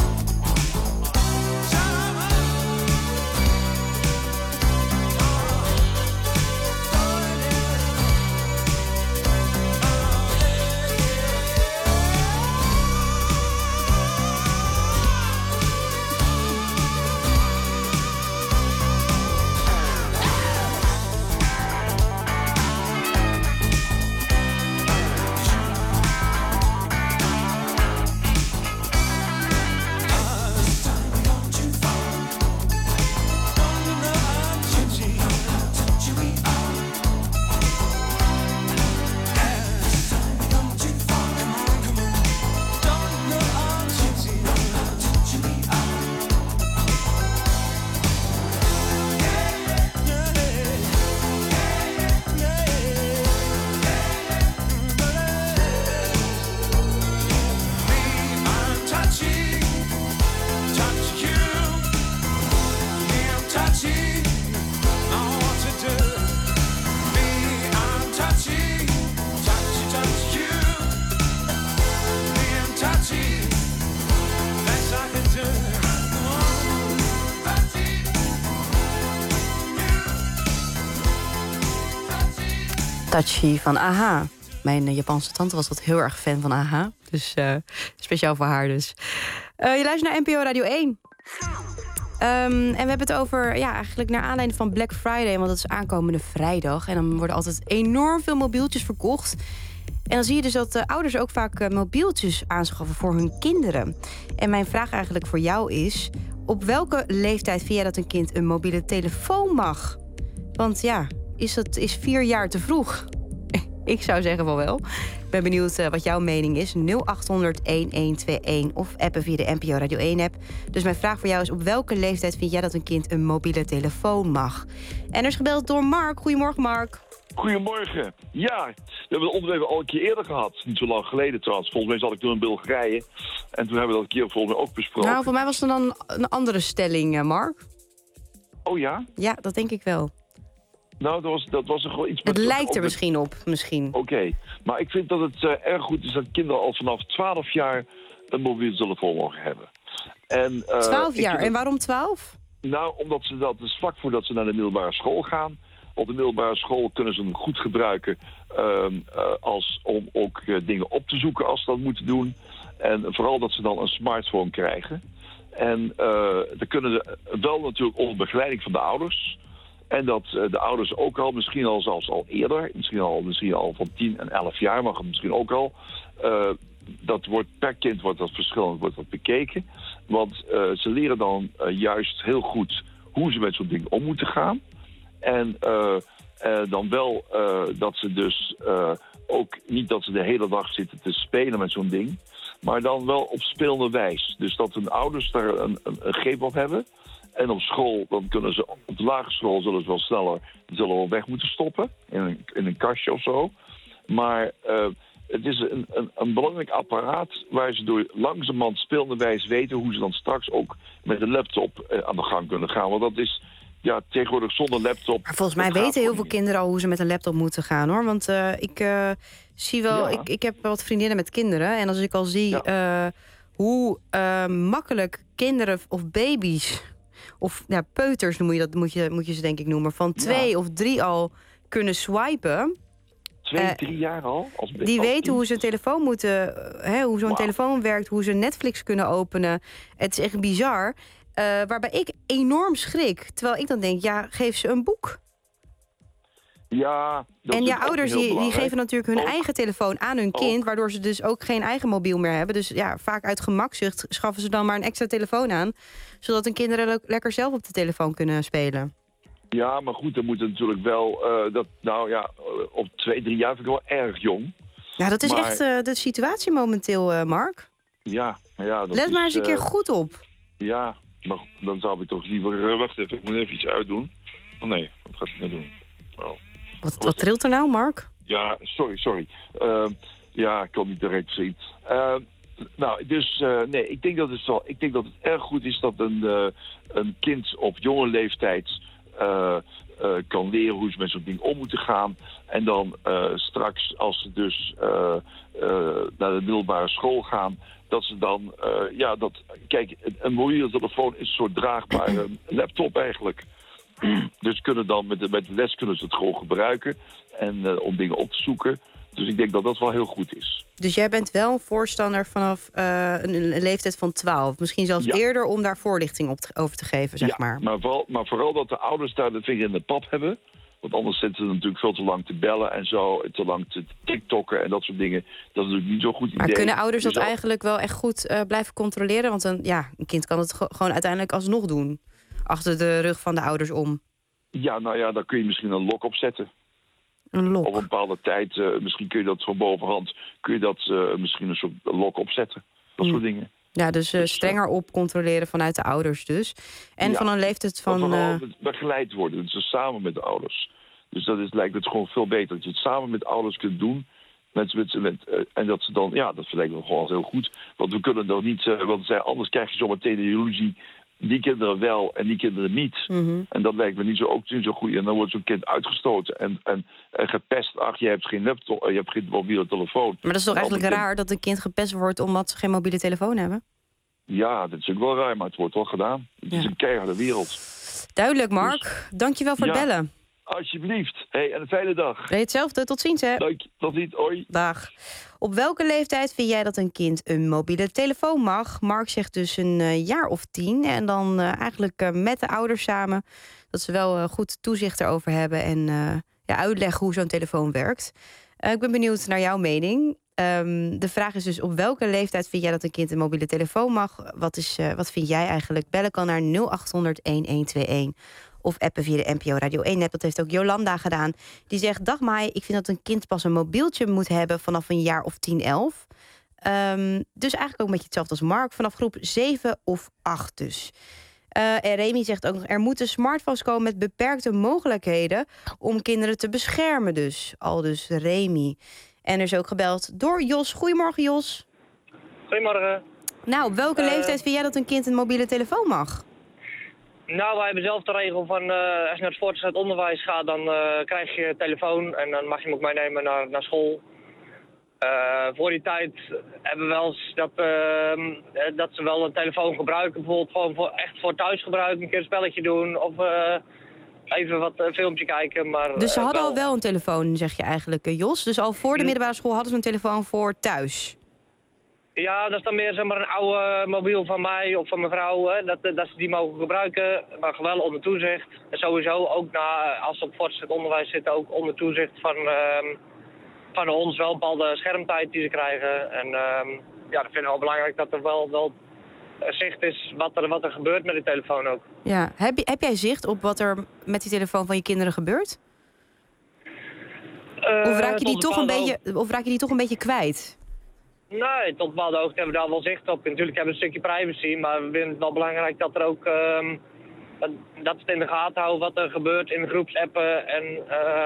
Touchy van AHA. Mijn Japanse tante was dat heel erg fan van AHA. Dus speciaal voor haar dus. Je luistert naar NPO Radio 1. En we hebben het over, eigenlijk naar aanleiding van Black Friday. Want dat is aankomende vrijdag. En dan worden altijd enorm veel mobieltjes verkocht. En dan zie je dus dat ouders ook vaak mobieltjes aanschaffen voor hun kinderen. En mijn vraag eigenlijk voor jou is: op welke leeftijd vind jij dat een kind een mobiele telefoon mag? Want is 4 jaar te vroeg? Ik zou zeggen van wel. Ik ben benieuwd wat jouw mening is. 0800-1121 of appen via de NPO Radio 1-app. Dus mijn vraag voor jou is: op welke leeftijd vind jij dat een kind een mobiele telefoon mag? En er is gebeld door Mark. Goedemorgen, Mark. Goedemorgen. Ja, we hebben het onderwerp al een keer eerder gehad. Niet zo lang geleden trouwens. Volgens mij zat ik toen in Bulgarije. En toen hebben we dat een keer volgens mij ook besproken. Nou, voor mij was er dan een andere stelling, Mark. Oh ja? Ja, dat denk ik wel. Nou, dat was er gewoon iets met... Het lijkt er misschien op, misschien. Oké, maar ik vind dat het erg goed is dat kinderen al vanaf 12 jaar een mobiele telefoon mogen hebben. En, 12 jaar? En waarom 12? Nou, omdat dat is vlak voordat ze naar de middelbare school gaan. Op de middelbare school kunnen ze hem goed gebruiken om ook dingen op te zoeken als ze dat moeten doen. En vooral dat ze dan een smartphone krijgen. En dan kunnen ze wel natuurlijk onder begeleiding van de ouders. En dat de ouders ook al, misschien al zelfs al eerder, misschien al van 10 en 11 jaar mag het misschien ook al. Dat wordt per kind wordt dat verschillend bekeken. Want ze leren dan juist heel goed hoe ze met zo'n ding om moeten gaan. En dan wel dat ze dus ook niet dat ze de hele dag zitten te spelen met zo'n ding. Maar dan wel op speelende wijs. Dus dat hun ouders daar een greep op hebben. En op school, dan kunnen ze op de lagere school zullen ze wel sneller, zullen wel weg moeten stoppen. In een kastje of zo. Maar het is een belangrijk apparaat waar ze door langzamerhand speelende wijs weten hoe ze dan straks ook met de laptop aan de gang kunnen gaan. Want dat is tegenwoordig zonder laptop. Maar volgens mij weten heel veel kinderen al hoe ze met een laptop moeten gaan, hoor. Want ik zie wel, ik heb wat vriendinnen met kinderen. En als ik al zie hoe makkelijk kinderen of baby's, of peuters moet je ze denk ik noemen, van 2 of 3 al kunnen swipen. 2, 3 jaar al? Die weten hoe ze een telefoon moeten, hoe zo'n telefoon werkt, hoe ze Netflix kunnen openen. Het is echt bizar. Waarbij ik enorm schrik. Terwijl ik dan denk, geef ze een boek. Ja, en ouders die geven natuurlijk hun eigen telefoon aan hun kind, waardoor ze dus ook geen eigen mobiel meer hebben. Dus vaak uit gemakzucht schaffen ze dan maar een extra telefoon aan, zodat hun kinderen lekker zelf op de telefoon kunnen spelen. Ja, maar goed, dan moet het natuurlijk wel, op 2, 3 jaar vind ik wel erg jong. Ja, dat is echt de situatie momenteel, Mark. Ja. Dat Let maar eens een keer goed op. Ja, Maar dan zou ik toch liever... wacht even, ik moet even iets uitdoen. Oh nee, wat gaat hij nou doen? Oh. Wat trilt er nou, Mark? Ja, sorry. Ja, ik kan niet direct zien. Nee, ik denk dat het erg goed is dat een kind op jonge leeftijd kan leren hoe ze met zo'n ding om moeten gaan. En dan straks, als ze dus naar de middelbare school gaan, dat ze dan, kijk, een mobiele telefoon is een soort draagbare laptop eigenlijk. Dus kunnen dan met de les kunnen ze het gewoon gebruiken en om dingen op te zoeken. Dus ik denk dat dat wel heel goed is. Dus jij bent wel een voorstander vanaf een leeftijd van 12. Misschien zelfs eerder om daar voorlichting over te geven, zeg maar. Maar vooral dat de ouders daar de vinger in de pap hebben. Want anders zitten ze natuurlijk veel te lang te bellen en zo. Te lang te tiktokken en dat soort dingen. Dat is natuurlijk niet zo'n goed idee. Maar kunnen ouders dat eigenlijk wel echt goed blijven controleren? Want een kind kan het gewoon uiteindelijk alsnog doen. Achter de rug van de ouders om. Ja, dan kun je misschien een lok opzetten. Een lok? Op een bepaalde tijd, misschien kun je dat van bovenhand... kun je dat misschien een soort lok opzetten. Dat soort dingen. Ja, dus strenger op controleren vanuit de ouders dus. En van een leeftijd van... Vooral begeleid worden, dus samen met de ouders. Dus lijkt het gewoon veel beter. Dat je het samen met ouders kunt doen. En dat ze dan... Ja, dat lijkt me gewoon heel goed. Want we kunnen dan niet... want anders krijg je zometeen de illusie... die kinderen wel en die kinderen niet. Mm-hmm. En dat lijkt me niet zo goed. En dan wordt zo'n kind uitgestoten en gepest. Ach, je hebt geen laptop, je hebt geen mobiele telefoon. Maar dat is toch eigenlijk raar dat een kind gepest wordt omdat ze geen mobiele telefoon hebben? Ja, dat is ook wel raar, maar het wordt wel gedaan. Het is een keiharde wereld. Duidelijk, Mark. Dankjewel voor het bellen. Alsjeblieft. Hey, en een fijne dag. Hetzelfde. Tot ziens, hè. Dank je. Tot ziens. Hoi. Dag. Op welke leeftijd vind jij dat een kind een mobiele telefoon mag? Mark zegt dus een jaar of 10. En dan eigenlijk met de ouders samen... dat ze wel goed toezicht erover hebben... en uitleggen hoe zo'n telefoon werkt. Ik ben benieuwd naar jouw mening. De vraag is dus op welke leeftijd vind jij dat een kind een mobiele telefoon mag? Wat vind jij eigenlijk? Bellen kan naar 0800-1121. Of appen via de NPO Radio 1-app. Dat heeft ook Jolanda gedaan. Die zegt, dag Mai, ik vind dat een kind pas een mobieltje moet hebben... vanaf een jaar of 10, 11. Dus eigenlijk ook een beetje hetzelfde als Mark. Vanaf groep 7 of 8 dus. En Remy zegt ook nog, er moeten smartphones komen... met beperkte mogelijkheden om kinderen te beschermen dus. Aldus Remy. En er is ook gebeld door Jos. Goedemorgen, Jos. Goedemorgen. Nou, op welke leeftijd vind jij dat een kind een mobiele telefoon mag? Nou, wij hebben zelf de regel van als je naar het voortgezet onderwijs gaat, dan krijg je telefoon en dan mag je hem ook meenemen naar school. Voor die tijd hebben we wel eens dat ze wel een telefoon gebruiken, bijvoorbeeld gewoon echt voor thuisgebruik, een keer een spelletje doen of even wat filmpje kijken. Maar, dus ze hadden al wel een telefoon, zeg je eigenlijk, Jos? Dus al voor de middelbare school hadden ze een telefoon voor thuis? Ja, dat is dan meer zeg maar, een oude mobiel van mij of van mijn vrouw, dat ze die mogen gebruiken, maar wel onder toezicht. En sowieso ook als ze op voortgezet onderwijs zitten, ook onder toezicht van ons wel een bepaalde schermtijd die ze krijgen. En dat vinden we wel belangrijk dat er wel zicht is wat er gebeurt met de telefoon ook. Ja, heb jij zicht op wat er met die telefoon van je kinderen gebeurt? Of raak je die toch een beetje kwijt? Nee, tot bepaalde hoogte hebben we daar wel zicht op. Natuurlijk hebben we een stukje privacy, maar we vinden het wel belangrijk dat er ook dat we het in de gaten houden wat er gebeurt in de groepsappen en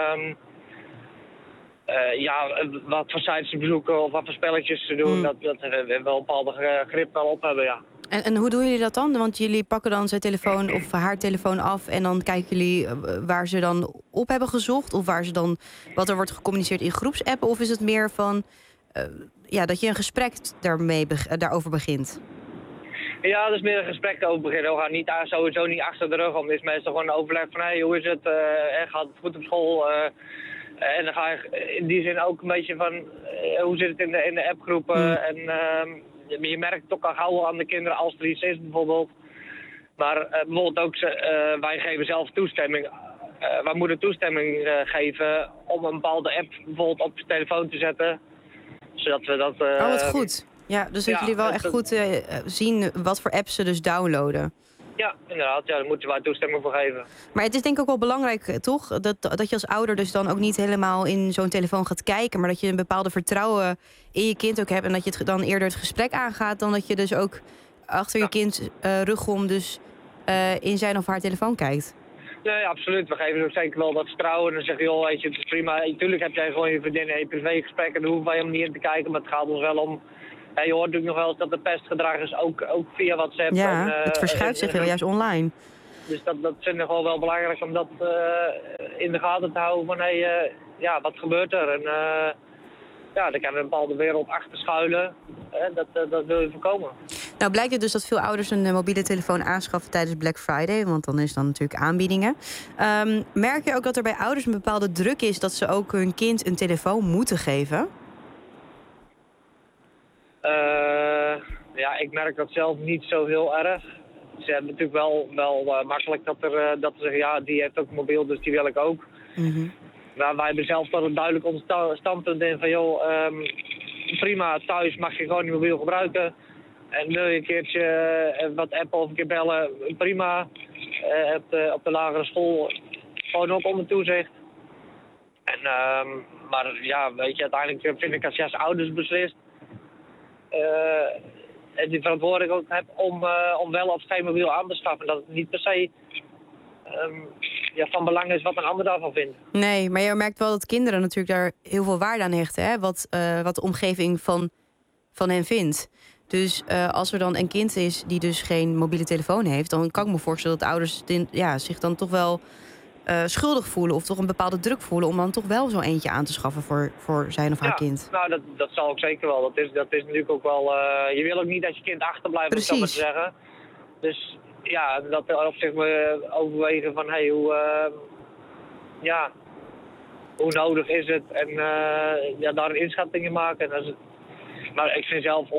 wat voor sites ze bezoeken of wat voor spelletjes ze doen. Dat we wel een bepaalde grip wel op hebben, ja. En hoe doen jullie dat dan? Want jullie pakken dan zijn telefoon of haar telefoon af en dan kijken jullie waar ze dan op hebben gezocht of wat er wordt gecommuniceerd in groepsappen, of is het meer van dat je een gesprek daarover begint? Ja, dat is meer een gesprek over beginnen. We gaan sowieso niet achter de rug om. Het is meestal gewoon een overleg van, hoe is het? Gaat het goed op school? En dan ga je in die zin ook een beetje van, hoe zit het in de appgroepen? En je merkt het ook al gauw aan de kinderen als er iets is bijvoorbeeld. Maar bijvoorbeeld ook, wij geven zelf toestemming. Wij moeten toestemming geven om een bepaalde app bijvoorbeeld op je telefoon te zetten. Zodat we dat... wat goed. Ja, dus dat jullie wel echt goed zien wat voor apps ze dus downloaden. Ja, inderdaad. Ja, daar moeten wij toestemming voor geven. Maar het is denk ik ook wel belangrijk, toch? Dat je als ouder dus dan ook niet helemaal in zo'n telefoon gaat kijken, maar dat je een bepaalde vertrouwen in je kind ook hebt en dat je dan eerder het gesprek aangaat dan dat je dus ook achter je kind rug om dus in zijn of haar telefoon kijkt. Nee, absoluut. We geven ook zeker wel dat vertrouwen. En dan zeg je, joh, weet je, het is prima. Natuurlijk heb jij gewoon je vriendin en je privégesprekken. Daar hoeven wij helemaal niet in te kijken. Maar het gaat ons wel om... je hoort natuurlijk nog wel eens dat er pestgedrag is, ook via WhatsApp. Ja, en, het verschuift zich heel juist online. Dus dat vind ik wel belangrijk om dat in de gaten te houden. Van, wat gebeurt er? En er kan een bepaalde wereld achter schuilen. Dat wil je voorkomen. Nou blijkt het dus dat veel ouders een mobiele telefoon aanschaffen tijdens Black Friday. Want dan is dan natuurlijk aanbiedingen. Merk je ook dat er bij ouders een bepaalde druk is dat ze ook hun kind een telefoon moeten geven? Ik merk dat zelf niet zo heel erg. Ze hebben natuurlijk wel makkelijk dat ze zeggen, ja, die heeft ook een mobiel, dus die wil ik ook. Mm-hmm. Maar wij hebben zelf wel duidelijk ons standpunt in van, joh, prima, thuis mag je gewoon die mobiel gebruiken. En wil je een keertje wat appen of een keer bellen, prima. Op de lagere school gewoon ook onder toezicht. Maar ja, weet je, uiteindelijk vind ik als je als ouders beslist... en die verantwoording ook hebt om wel of geen mobiel aan te schaffen. Dat het niet per se van belang is wat een ander daarvan vindt. Nee, maar je merkt wel dat kinderen natuurlijk daar heel veel waarde aan hechten. Hè? Wat de omgeving van hen vindt. Dus als er dan een kind is die dus geen mobiele telefoon heeft... dan kan ik me voorstellen dat ouders zich dan toch wel schuldig voelen... of toch een bepaalde druk voelen om dan toch wel zo eentje aan te schaffen voor zijn of haar kind. Nou, dat zal ook zeker wel. Dat is natuurlijk ook wel... je wil ook niet dat je kind achterblijft, om zo maar te zeggen. Dus ja, dat op zich overwegen van... hoe nodig is het? En daar een inschatting in maken. En als het, maar ik vind zelf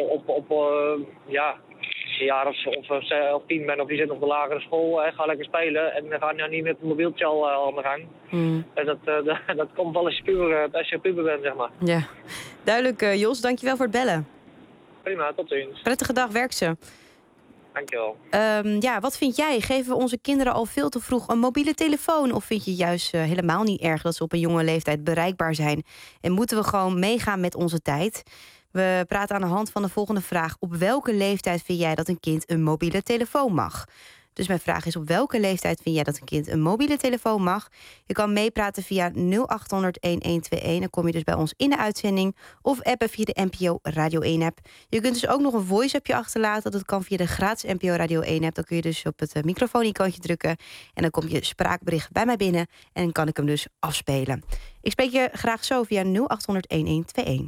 als je een jaar of 10 bent of je zit op de lagere school, ga lekker spelen en ga nou niet met een mobieltje al aan de gang. Mm. En dat komt wel als je puber bent, zeg maar. Ja, duidelijk Jos, dankjewel voor het bellen. Prima, tot ziens. Prettige dag, werk ze. Dankjewel. Wat vind jij? Geven we onze kinderen al veel te vroeg een mobiele telefoon? Of vind je juist helemaal niet erg dat ze op een jonge leeftijd bereikbaar zijn? En moeten we gewoon meegaan met onze tijd? We praten aan de hand van de volgende vraag. Op welke leeftijd vind jij dat een kind een mobiele telefoon mag? Dus mijn vraag is, op welke leeftijd vind jij dat een kind een mobiele telefoon mag? Je kan meepraten via 0800-1121. Dan kom je dus bij ons in de uitzending. Of appen via de NPO Radio 1-app. Je kunt dus ook nog een voice-appje achterlaten. Dat kan via de gratis NPO Radio 1-app. Dan kun je dus op het microfoon-icoontje drukken. En dan komt je spraakbericht bij mij binnen. En dan kan ik hem dus afspelen. Ik spreek je graag zo via 0800-1121.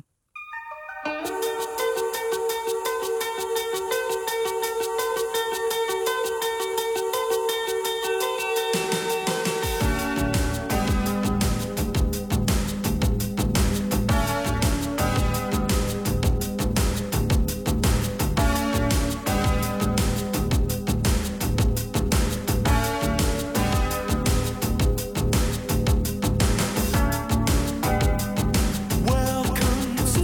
Welcome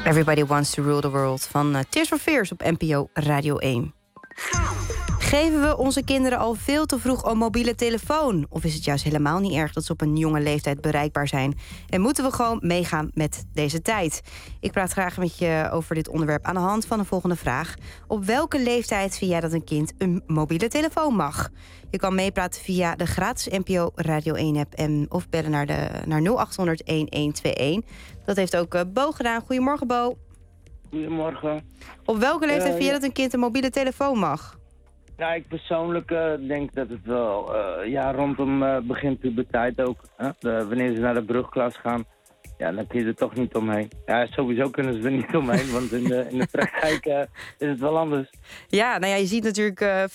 Everybody Wants to Rule the World van Tears for Fears op NPO Radio 1. Geven we onze kinderen al veel te vroeg een mobiele telefoon? Of is het juist helemaal niet erg dat ze op een jonge leeftijd bereikbaar zijn? En moeten we gewoon meegaan met deze tijd? Ik praat graag met je over dit onderwerp aan de hand van de volgende vraag. Op welke leeftijd vind jij dat een kind een mobiele telefoon mag? Je kan meepraten via de gratis NPO Radio 1-app of bellen naar 0800-1121. Dat heeft ook Bo gedaan. Goedemorgen, Bo. Goedemorgen. Op welke leeftijd vind jij dat een kind een mobiele telefoon mag? Ja, ik persoonlijk denk dat het wel rondom begin puberteit ook. Wanneer ze naar de brugklas gaan, ja, dan kun je er toch niet omheen. Ja, sowieso kunnen ze er niet omheen, want in de praktijk is het wel anders. Ja, nou ja, je ziet natuurlijk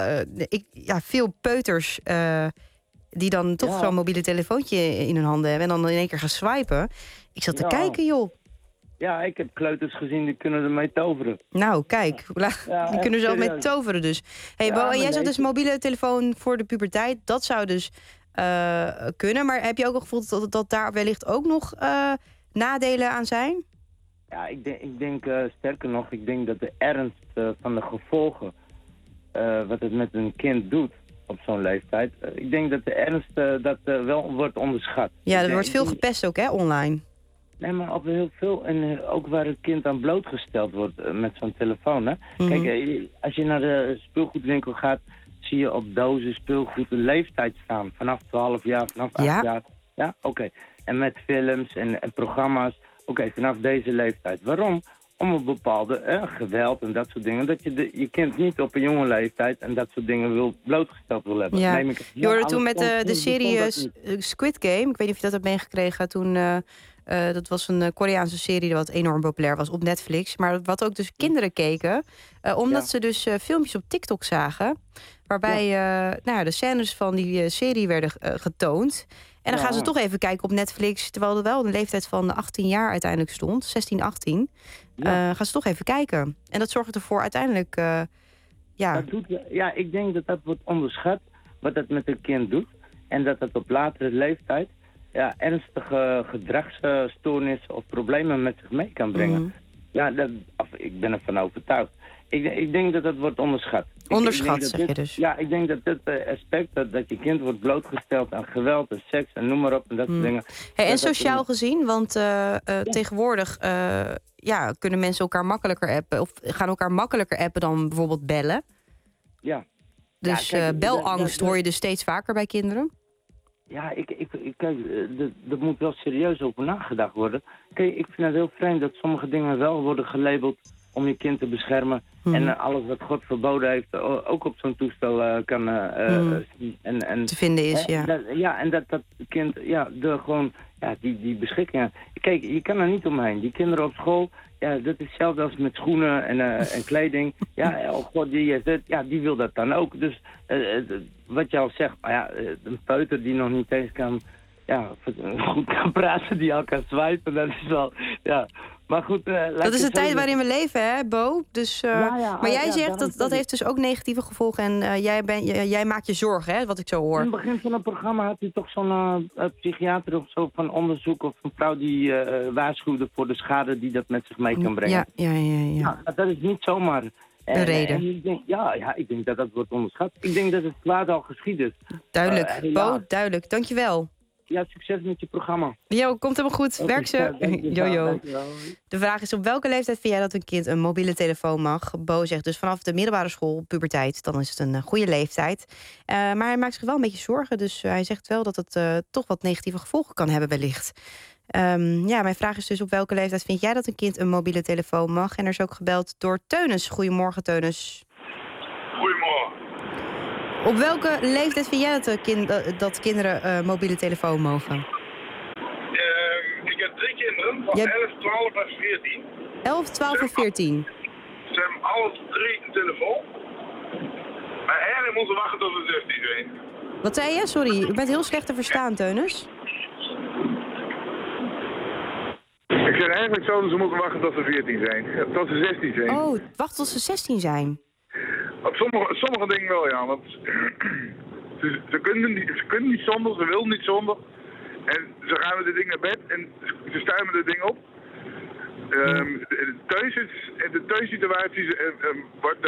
veel peuters die dan toch zo'n mobiele telefoontje in hun handen hebben en dan in één keer gaan swipen. Ik zat te kijken, joh. Ja, ik heb kleuters gezien die kunnen ermee toveren. Nou, kijk. Die kunnen zelf mee toveren dus. Hey, Bo, en jij zegt dus mobiele telefoon voor de puberteit. Dat zou dus kunnen. Maar heb je ook al gevoeld dat daar wellicht ook nog nadelen aan zijn? Ja, ik denk sterker nog, ik denk dat de ernst van de gevolgen wat het met een kind doet op zo'n leeftijd. Ik denk dat de ernst wel wordt onderschat. Ja, er wordt veel gepest ook, hè, online. Nee, maar op heel veel. En ook waar het kind aan blootgesteld wordt met zo'n telefoon. Hè? Mm-hmm. Kijk, als je naar de speelgoedwinkel gaat, zie je op dozen speelgoed een leeftijd staan. Vanaf 12 jaar, vanaf 8 jaar. Ja, oké. En met films en programma's. Oké, vanaf deze leeftijd. Waarom? Om een bepaalde geweld en dat soort dingen. Dat je je kind niet op een jonge leeftijd en dat soort dingen blootgesteld wil hebben. Ja. Neem ik je hoorde toen met de serie Squid Game. Ik weet niet of je dat hebt meegekregen toen. Dat was een Koreaanse serie wat enorm populair was op Netflix. Maar wat ook dus kinderen keken. Omdat ze dus filmpjes op TikTok zagen. Waarbij de scènes van die serie werden getoond. En dan gaan ze toch even kijken op Netflix. Terwijl er wel een leeftijd van 18 jaar uiteindelijk stond. 16, 18. Gaan ze toch even kijken. En dat zorgt ervoor uiteindelijk... ik denk dat dat wordt onderschat. Wat dat met een kind doet. En dat op latere leeftijd... ernstige gedragsstoornissen of problemen met zich mee kan brengen. Mm. Ja, ik ben ervan overtuigd. Ik denk dat dat wordt onderschat. Onderschat, zeg je dus? Ja, ik denk dat dit aspect, dat je kind wordt blootgesteld aan geweld en seks en noem maar op en dat soort dingen. Hey, en sociaal gezien, want tegenwoordig kunnen mensen elkaar makkelijker appen of gaan elkaar makkelijker appen dan bijvoorbeeld bellen. Ja. Dus belangst hoor je dus steeds vaker bij kinderen? Ja, kijk, er moet wel serieus over nagedacht worden. Kijk, ik vind het heel vreemd dat sommige dingen wel worden gelabeld om je kind te beschermen. En alles wat God verboden heeft ook op zo'n toestel kan te vinden is, en dat kind, die beschikkingen. Kijk, je kan er niet omheen. Die kinderen op school, ja, dat is hetzelfde als met schoenen en kleding. Ja, oh God, die wil dat dan ook. Dus wat je al zegt, een peuter die nog niet eens kan, goed kan praten, die al kan swipen, dat is wel, Maar goed, dat is de tijd waarin we leven, hè, Bo? Dus, maar jij zegt dat heeft dus ook negatieve gevolgen. En jij maakt je zorgen, hè, wat ik zo hoor. In het begin van het programma had u toch zo'n psychiater of zo van onderzoek of een vrouw die waarschuwde voor de schade die dat met zich mee kan brengen. Ja, dat is niet zomaar een reden. En ik denk, ik denk dat dat wordt onderschat. Ik denk dat het kwaad al geschied is. Duidelijk, Bo, duidelijk. Dankjewel. Ja, succes met je programma. Jo, komt helemaal goed. Werk ze. Jojo. De vraag is, op welke leeftijd vind jij dat een kind een mobiele telefoon mag? Bo zegt dus vanaf de middelbare school, puberteit, dan is het een goede leeftijd. Maar hij maakt zich wel een beetje zorgen. Dus hij zegt wel dat het toch wat negatieve gevolgen kan hebben wellicht. Mijn vraag is dus, op welke leeftijd vind jij dat een kind een mobiele telefoon mag? En er is ook gebeld door Teunis. Goedemorgen, Teunis. Goedemorgen. Op welke leeftijd vind jij dat kinderen mobiele telefoon mogen? Ik heb 3 kinderen van 11, 12 en 14. 11, 12 en 14? Ze hebben alle 3 een telefoon. Maar eigenlijk moeten we wachten tot ze 16 zijn. Wat zei je? Sorry, u bent heel slecht te verstaan, Teunis. Ik zeg eigenlijk zouden ze moeten wachten tot ze 14 zijn. Tot ze 16 zijn. Oh, wacht tot ze 16 zijn. Op sommige dingen wel, ja. Want ze kunnen niet zonder, ze willen niet zonder. En ze gaan met dit ding naar bed en ze stuimen dit ding op. De thuissituatie wordt,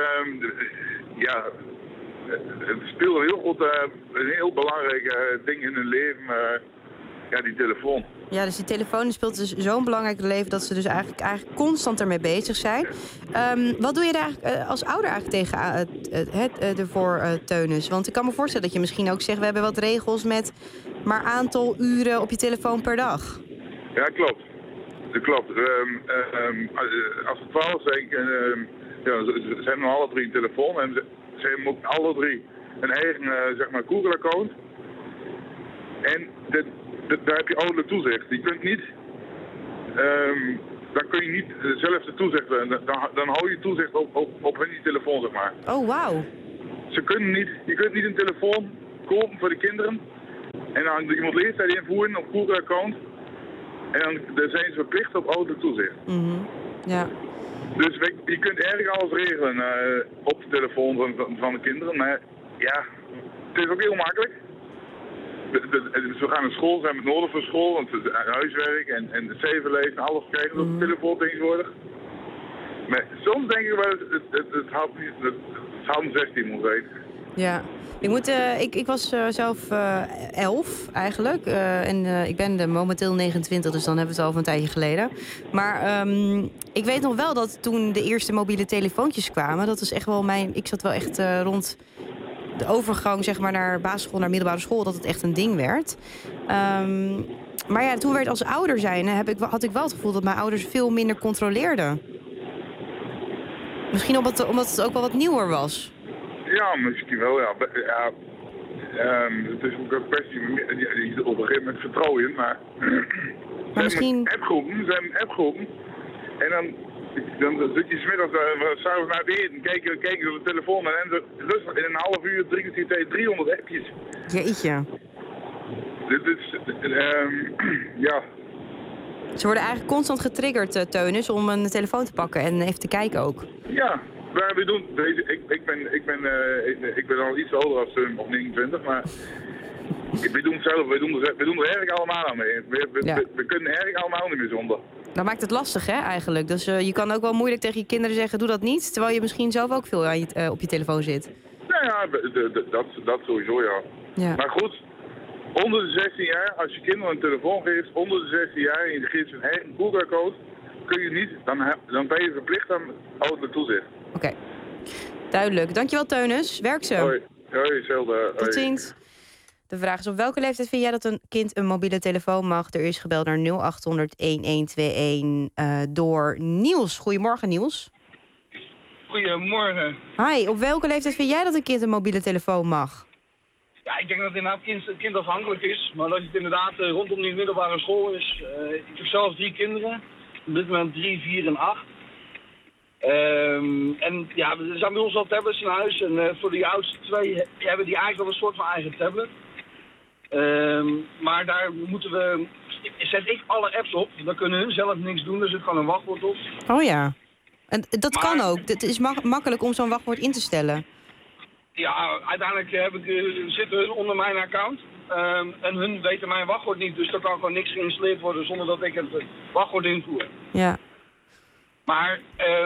het speelt een heel belangrijk ding in hun leven, die telefoon. Ja, dus die telefoon speelt dus zo'n belangrijk leven dat ze dus eigenlijk constant ermee bezig zijn. Wat doe je daar eigenlijk, als ouder eigenlijk tegen ervoor, Teunis? Want ik kan me voorstellen dat je misschien ook zegt, we hebben wat regels met maar aantal uren op je telefoon per dag. Ja, klopt. Dat klopt. Als ze 12 zijn, ze hebben alle 3 een telefoon en ze hebben ook alle 3 een eigen Google-account. En daar heb je ouderlijk toezicht. Je kunt niet, dan kun je niet zelf de toezicht, dan hou je toezicht op hun telefoon, zeg maar. Oh, wauw. Je kunt niet een telefoon kopen voor de kinderen en dan iemand leeftijd invoeren op Google-account. En dan zijn ze verplicht op ouderlijk toezicht. Ja. Dus je kunt eigenlijk alles regelen op de telefoon van de kinderen. Maar ja, het is ook heel makkelijk. We gaan naar school, zijn met nodig voor school, want huiswerk en de cijferlezen en alles krijgen op de telefoon tegenwoordig. Maar soms denk ik wel, het had een 16 moeten weten. Ja, ik was zelf 11 eigenlijk. En ik ben momenteel 29, dus dan hebben we het al van een tijdje geleden. Maar ik weet nog wel dat toen de eerste mobiele telefoontjes kwamen, dat was echt wel ik zat wel echt rond de overgang zeg maar naar basisschool, naar middelbare school, dat het echt een ding werd. Maar ja, toen werd als ouder zijn, had ik wel het gevoel dat mijn ouders veel minder controleerden. Misschien omdat het ook wel wat nieuwer was. Ja, misschien wel, ja. Het is ook een kwestie op een gegeven moment vertrouwen in, maar misschien Ze hebben appgroepen en dan zit je 's middags s'avonds naar het eten, kijken ze op de telefoon en ze rustig in een half uur, 3 kwartier tijd 300 appjes. Jeetje. Dit is, ja. Ze worden eigenlijk constant getriggerd, Teunis, om een telefoon te pakken en even te kijken ook. Ja, maar we doen, ik ben al iets ouder als ze, of 29, maar we doen het zelf, we doen er eigenlijk allemaal aan mee. We kunnen eigenlijk allemaal niet meer zonder. Dat maakt het lastig, hè, eigenlijk. Dus je kan ook wel moeilijk tegen je kinderen zeggen, doe dat niet, terwijl je misschien zelf ook veel op je telefoon zit. Nou ja, dat sowieso, ja. Maar goed, onder de 16 jaar, als je kinderen een telefoon geeft, onder de 16 jaar, en je geeft hun eigen Google-code, kun je niet, dan ben je verplicht aan ouderlijk toezicht. Oké. Duidelijk. Dankjewel, Teunis. Werk zo. Hoi, hetzelfde. Tot ziens. De vraag is, op welke leeftijd vind jij dat een kind een mobiele telefoon mag? Er is gebeld naar 0800-1121 door Niels. Goedemorgen, Niels. Goedemorgen. Hi, op welke leeftijd vind jij dat een kind een mobiele telefoon mag? Ja, ik denk dat het inderdaad kindafhankelijk is. Maar dat het inderdaad rondom die middelbare school is. Ik heb zelf 3 kinderen. Op dit moment 3, 4 en 8. En ja, er zijn bij ons al tablets in huis. En voor de oudste 2 hebben die eigenlijk wel een soort van eigen tablet. Maar daar zet ik alle apps op. Dan kunnen hun zelf niks doen. Er zit gewoon een wachtwoord op. Oh ja. En dat kan ook. Het is makkelijk om zo'n wachtwoord in te stellen. Ja, uiteindelijk zitten hun onder mijn account. En hun weten mijn wachtwoord niet. Dus er kan gewoon niks geïnstalleerd worden zonder dat ik het wachtwoord invoer. Ja. Maar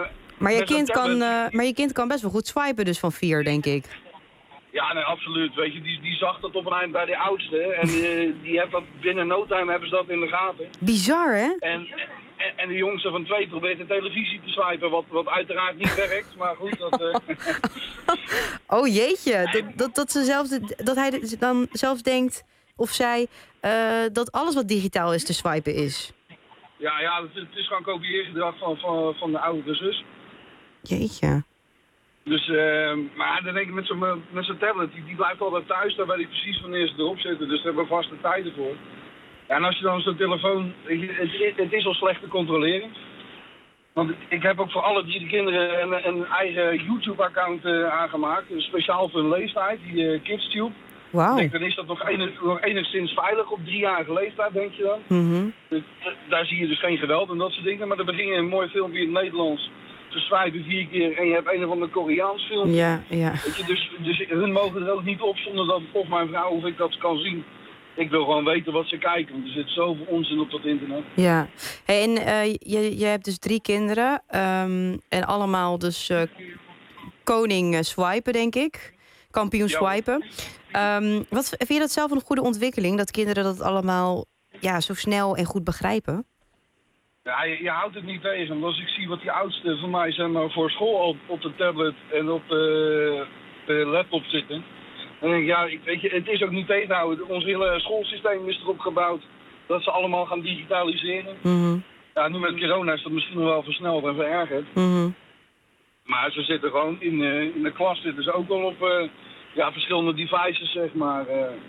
je kind kan best wel goed swipen dus van 4, denk ik. Ja, nee, absoluut. Weet je, die zag dat op een eind bij de oudste. En die heeft dat binnen no time hebben ze dat in de gaten. Bizar, hè? En de jongste van 2 probeert de televisie te swipen, wat uiteraard niet werkt. Maar goed, dat... Oh jeetje, dat hij dan zelfs denkt, of zij, dat alles wat digitaal is te swipen is. Ja, het is gewoon kopieergedrag van de oudere zus. Jeetje. Dus, maar dan denk ik met zo'n tablet, die blijft altijd thuis, daar weet ik precies wanneer ze erop zitten. Dus daar hebben we vaste tijden voor. Ja, en als je dan zo'n telefoon, het is al slecht te controleren. Want ik heb ook voor alle 3 kinderen een eigen YouTube-account aangemaakt. Speciaal voor hun leeftijd, die KidsTube. Wow. Ik denk, dan is dat nog enigszins veilig op 3-jarige leeftijd, denk je dan. Dus, daar zie je dus geen geweld en dat soort dingen. Maar dan begin je een mooi filmpje in het Nederlands te swipen 4 keer en je hebt een of ander Koreaans filmpje. Ja. Weet je, dus hun mogen er ook niet op zonder dat of mijn vrouw of ik dat kan zien. Ik wil gewoon weten wat ze kijken, want er zit zoveel onzin op dat internet. Ja. Hey, en je hebt dus 3 kinderen. En allemaal dus koning swipen, denk ik. Kampioen swipen. Vind je dat zelf een goede ontwikkeling? Dat kinderen dat allemaal zo snel en goed begrijpen? Ja, je houdt het niet tegen. Want als ik zie wat die oudsten van mij zeg maar, voor school op de tablet en op de laptop zitten. Dan denk ik, weet je, het is ook niet tegen te houden. Ons hele schoolsysteem is erop gebouwd dat ze allemaal gaan digitaliseren. Ja, nu met corona is dat misschien nog wel versneld en verergerd. Maar ze zitten gewoon in de klas zitten ze ook wel op verschillende devices, zeg maar.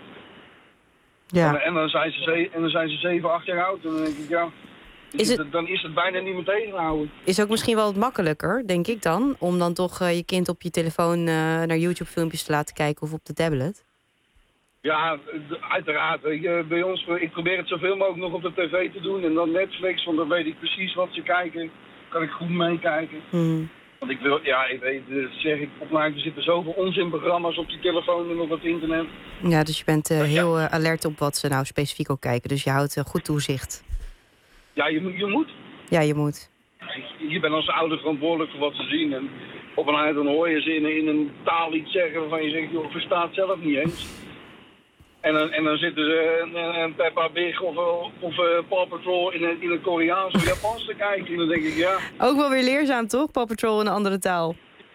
En dan zijn ze 7, 8 jaar oud. En dan denk ik, dan is het bijna niet meer tegen te houden. Is ook misschien wel wat makkelijker, denk ik dan, om dan toch je kind op je telefoon naar YouTube-filmpjes te laten kijken of op de tablet? Ja, uiteraard. Bij ons, ik probeer het zoveel mogelijk nog op de tv te doen en dan Netflix, want dan weet ik precies wat ze kijken. Kan ik goed meekijken. Want ik wil, ik weet, zeg ik opnieuw, er zitten zoveel onzinprogramma's op die telefoon en op het internet. Ja, dus je bent heel alert op wat ze nou specifiek ook kijken. Dus je houdt goed toezicht. Ja, je moet. Ja, je moet. Je bent als ouder verantwoordelijk voor wat ze zien. En op een uit dan hoor je ze in een taal iets zeggen waarvan je zegt, joh, ik versta het zelf niet eens. En dan zitten ze een Peppa Pig of Paw Patrol in een Koreaans of Japans te kijken. En dan denk ik, ja. Ook wel weer leerzaam, toch? Paw Patrol in een andere taal.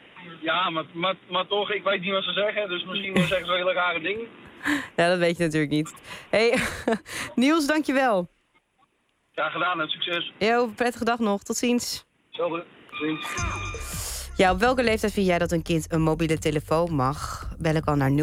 Ja, maar toch, ik weet niet wat ze zeggen. Dus misschien zeggen ze hele rare dingen. Ja, dat weet je natuurlijk niet. Hey, Niels, dankjewel. Ja, gedaan en succes. Jo, prettige dag nog. Tot ziens. Hetzelfde. Tot ziens. Ja, op welke leeftijd vind jij dat een kind een mobiele telefoon mag? Bel ik al naar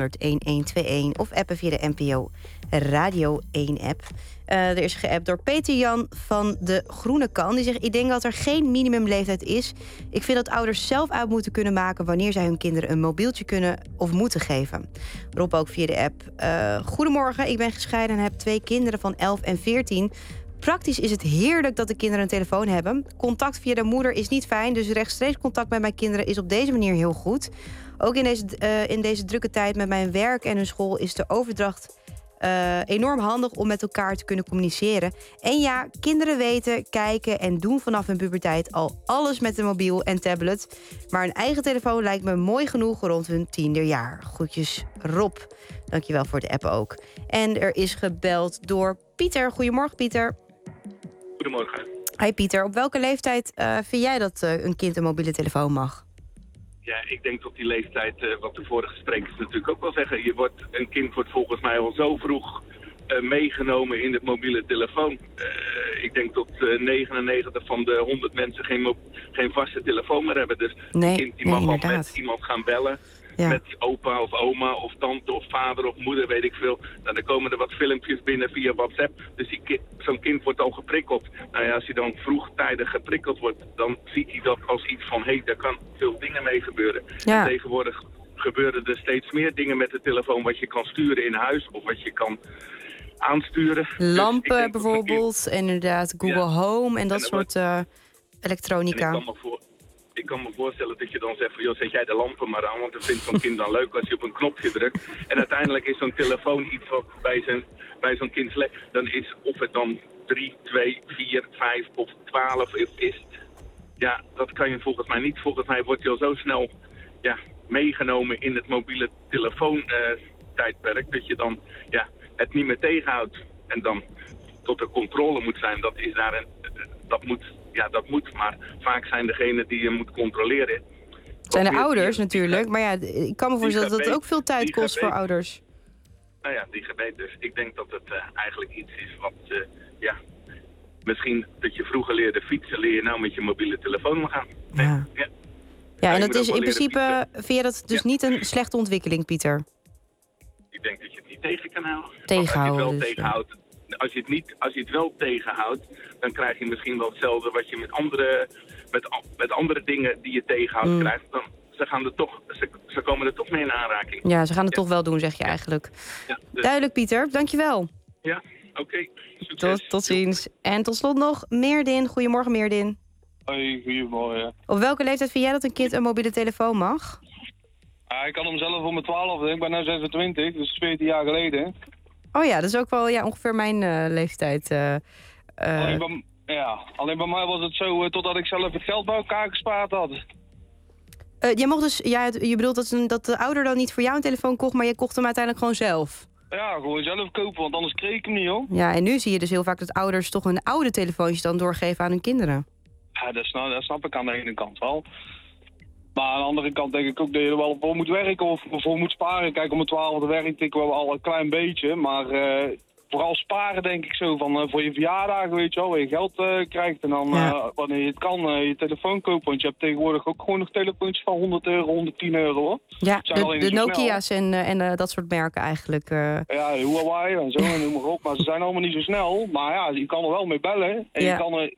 0800-1121 of appen via de NPO Radio 1-app. Er is geappt door Peter Jan van de Groene Kan. Die zegt, ik denk dat er geen minimumleeftijd is. Ik vind dat ouders zelf uit moeten kunnen maken wanneer zij hun kinderen een mobieltje kunnen of moeten geven. Rob ook via de app. Goedemorgen, ik ben gescheiden en heb 2 kinderen van 11 en 14. Praktisch is het heerlijk dat de kinderen een telefoon hebben. Contact via de moeder is niet fijn, dus rechtstreeks contact met mijn kinderen is op deze manier heel goed. Ook in deze drukke tijd met mijn werk en hun school is de overdracht enorm handig om met elkaar te kunnen communiceren. En ja, kinderen weten, kijken en doen vanaf hun puberteit al alles met een mobiel en tablet. Maar een eigen telefoon lijkt me mooi genoeg rond hun 10e jaar. Groetjes Rob. Dankjewel voor de app ook. En er is gebeld door Pieter. Goedemorgen, Pieter. Goedemorgen. Hi Pieter, op welke leeftijd vind jij dat een kind een mobiele telefoon mag? Ja, ik denk tot die leeftijd, wat de vorige sprekers natuurlijk ook wel zeggen. Een kind wordt volgens mij al zo vroeg meegenomen in het mobiele telefoon. Ik denk tot 99 van de 100 mensen geen vaste telefoon meer hebben. Dus een kind die mag al met iemand gaan bellen. Ja. Met opa of oma of tante of vader of moeder, weet ik veel. Dan komen er wat filmpjes binnen via WhatsApp. Dus zo'n kind wordt al geprikkeld. Nou ja, als hij dan vroegtijdig geprikkeld wordt, dan ziet hij dat als iets van, daar kan veel dingen mee gebeuren. Ja. En tegenwoordig gebeuren er steeds meer dingen met de telefoon wat je kan sturen in huis of wat je kan aansturen. Lampen dus bijvoorbeeld, inderdaad, Google Home en dat soort elektronica. Ik kan me voorstellen dat je dan zegt van, joh, zet jij de lampen maar aan, want dat vindt zo'n kind dan leuk als je op een knopje drukt. En uiteindelijk is zo'n telefoon iets wat bij zo'n kind slecht. Dan is, of het dan 3, 2, 4, 5 of 12 is, ja, dat kan je volgens mij niet. Volgens mij wordt je al zo snel meegenomen in het mobiele telefoontijdperk, dat je dan het niet meer tegenhoudt. En dan tot de controle moet zijn, dat is daar dat moet, maar vaak zijn degenen die je moet controleren. Het zijn de ouders natuurlijk, maar ja, ik kan me voorstellen dat het ook veel tijd kost voor ouders. Nou ja, die gebeten. Dus ik denk dat het eigenlijk iets is wat, misschien dat je vroeger leerde fietsen, leer je nou met je mobiele telefoon gaan. Ja, en dat is in principe, vind je dat dus niet een slechte ontwikkeling, Pieter? Ik denk dat je het niet tegen kan houden. Tegenhouden. Als je het wel tegenhoudt. Als je het wel tegenhoudt, dan krijg je misschien wel hetzelfde wat je met andere dingen die je tegenhoudt krijgt. Dan, ze komen er toch mee in aanraking. Ja, ze gaan het toch wel doen, zeg je eigenlijk. Ja, dus. Duidelijk, Pieter. Dankjewel. Ja, oké. Succes. Tot ziens. En tot slot nog Meerdin. Goedemorgen, Meerdin. Hoi, goedemorgen. Op welke leeftijd vind jij dat een kind een mobiele telefoon mag? Ik had hem zelf om mijn 12e. Ik ben nu 26, dus 14 jaar geleden. Oh ja, dat is ook wel ongeveer mijn leeftijd. Alleen bij mij was het zo totdat ik zelf het geld bij elkaar gespaard had. Jij mocht dus, je bedoelt dat de ouder dan niet voor jou een telefoon kocht, maar je kocht hem uiteindelijk gewoon zelf? Ja, gewoon zelf kopen, want anders kreeg ik hem niet, hoor. Ja, en nu zie je dus heel vaak dat ouders toch hun oude telefoontjes dan doorgeven aan hun kinderen. Ja, dat snap ik aan de ene kant wel. Maar aan de andere kant denk ik ook dat je er wel voor moet werken of voor moet sparen. Kijk, om het 12e werk ik wel al een klein beetje, maar vooral sparen denk ik zo van voor je verjaardagen, weet je wel, waar je geld krijgt. En dan wanneer je het kan, je telefoon kopen. Want je hebt tegenwoordig ook gewoon nog telefoontjes van €100, €110 hoor. Ja, de Nokia's en dat soort merken eigenlijk. Ja, Huawei en zo en noem maar op. Maar ze zijn allemaal niet zo snel. Maar ja, je kan er wel mee bellen. En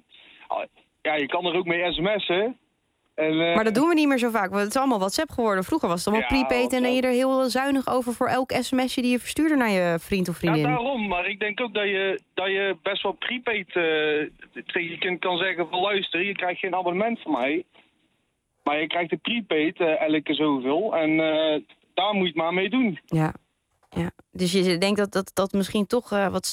je kan er ook mee sms'en. Maar dat doen we niet meer zo vaak. Want het is allemaal WhatsApp geworden. Vroeger was het allemaal prepaid en dan je er heel zuinig over voor elk sms'je die je verstuurde naar je vriend of vriendin. Ja, daarom. Maar ik denk ook dat je best wel prepaid tegen je kind kan zeggen van luister, je krijgt geen abonnement van mij. Maar je krijgt de prepaid elke zoveel. En daar moet je het maar mee doen. Ja. Dus je denkt dat misschien toch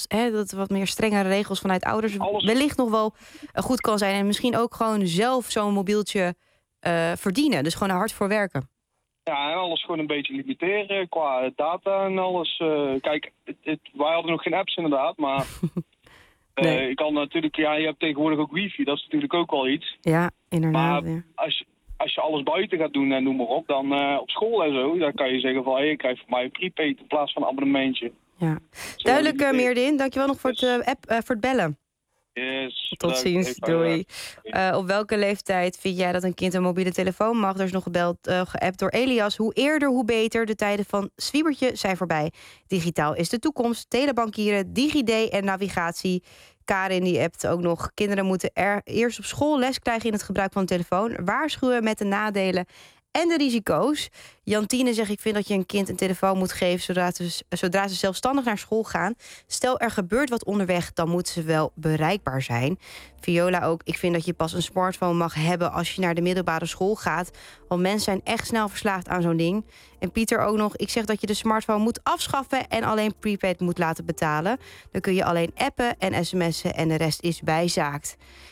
wat meer strengere regels vanuit ouders wellicht nog wel goed kan zijn. En misschien ook gewoon zelf zo'n mobieltje verdienen. Dus gewoon er hard voor werken. Ja, en alles gewoon een beetje limiteren qua data en alles. Kijk, wij hadden nog geen apps inderdaad, maar nee. Je kan natuurlijk, je hebt tegenwoordig ook wifi, dat is natuurlijk ook wel iets. Ja, inderdaad. Maar als je alles buiten gaat doen en noem maar op, dan op school en zo, dan kan je zeggen van, je krijgt van mij een prepaid in plaats van een abonnementje. Ja. Duidelijk, Meerdin. Dankjewel nog voor het bellen. Yes. Tot ziens, doei. Op welke leeftijd vind jij dat een kind een mobiele telefoon mag? Er is nog geappt door Elias. Hoe eerder, hoe beter. De tijden van zwiebertje zijn voorbij. Digitaal is de toekomst. Telebankieren, DigiD en navigatie. Karin die appt ook nog. Kinderen moeten eerst op school les krijgen in het gebruik van een telefoon. Waarschuwen met de nadelen en de risico's. Jantine zegt, ik vind dat je een kind een telefoon moet geven zodra ze zelfstandig naar school gaan. Stel er gebeurt wat onderweg, dan moeten ze wel bereikbaar zijn. Viola ook, ik vind dat je pas een smartphone mag hebben als je naar de middelbare school gaat. Want mensen zijn echt snel verslaafd aan zo'n ding. En Pieter ook nog, ik zeg dat je de smartphone moet afschaffen en alleen prepaid moet laten betalen. Dan kun je alleen appen en sms'en en de rest is bijzaakt.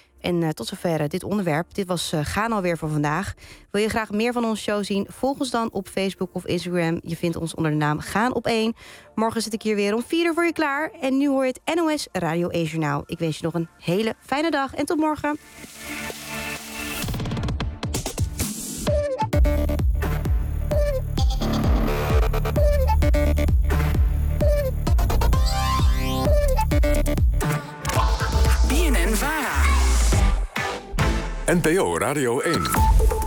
En tot zover dit onderwerp. Dit was Gaan alweer voor vandaag. Wil je graag meer van onze show zien? Volg ons dan op Facebook of Instagram. Je vindt ons onder de naam Gaan op 1. Morgen zit ik hier weer om 4 uur voor je klaar. En nu hoor je het NOS Radio 1 Journaal. Ik wens je nog een hele fijne dag en tot morgen. BNN-VARA. NPO Radio 1.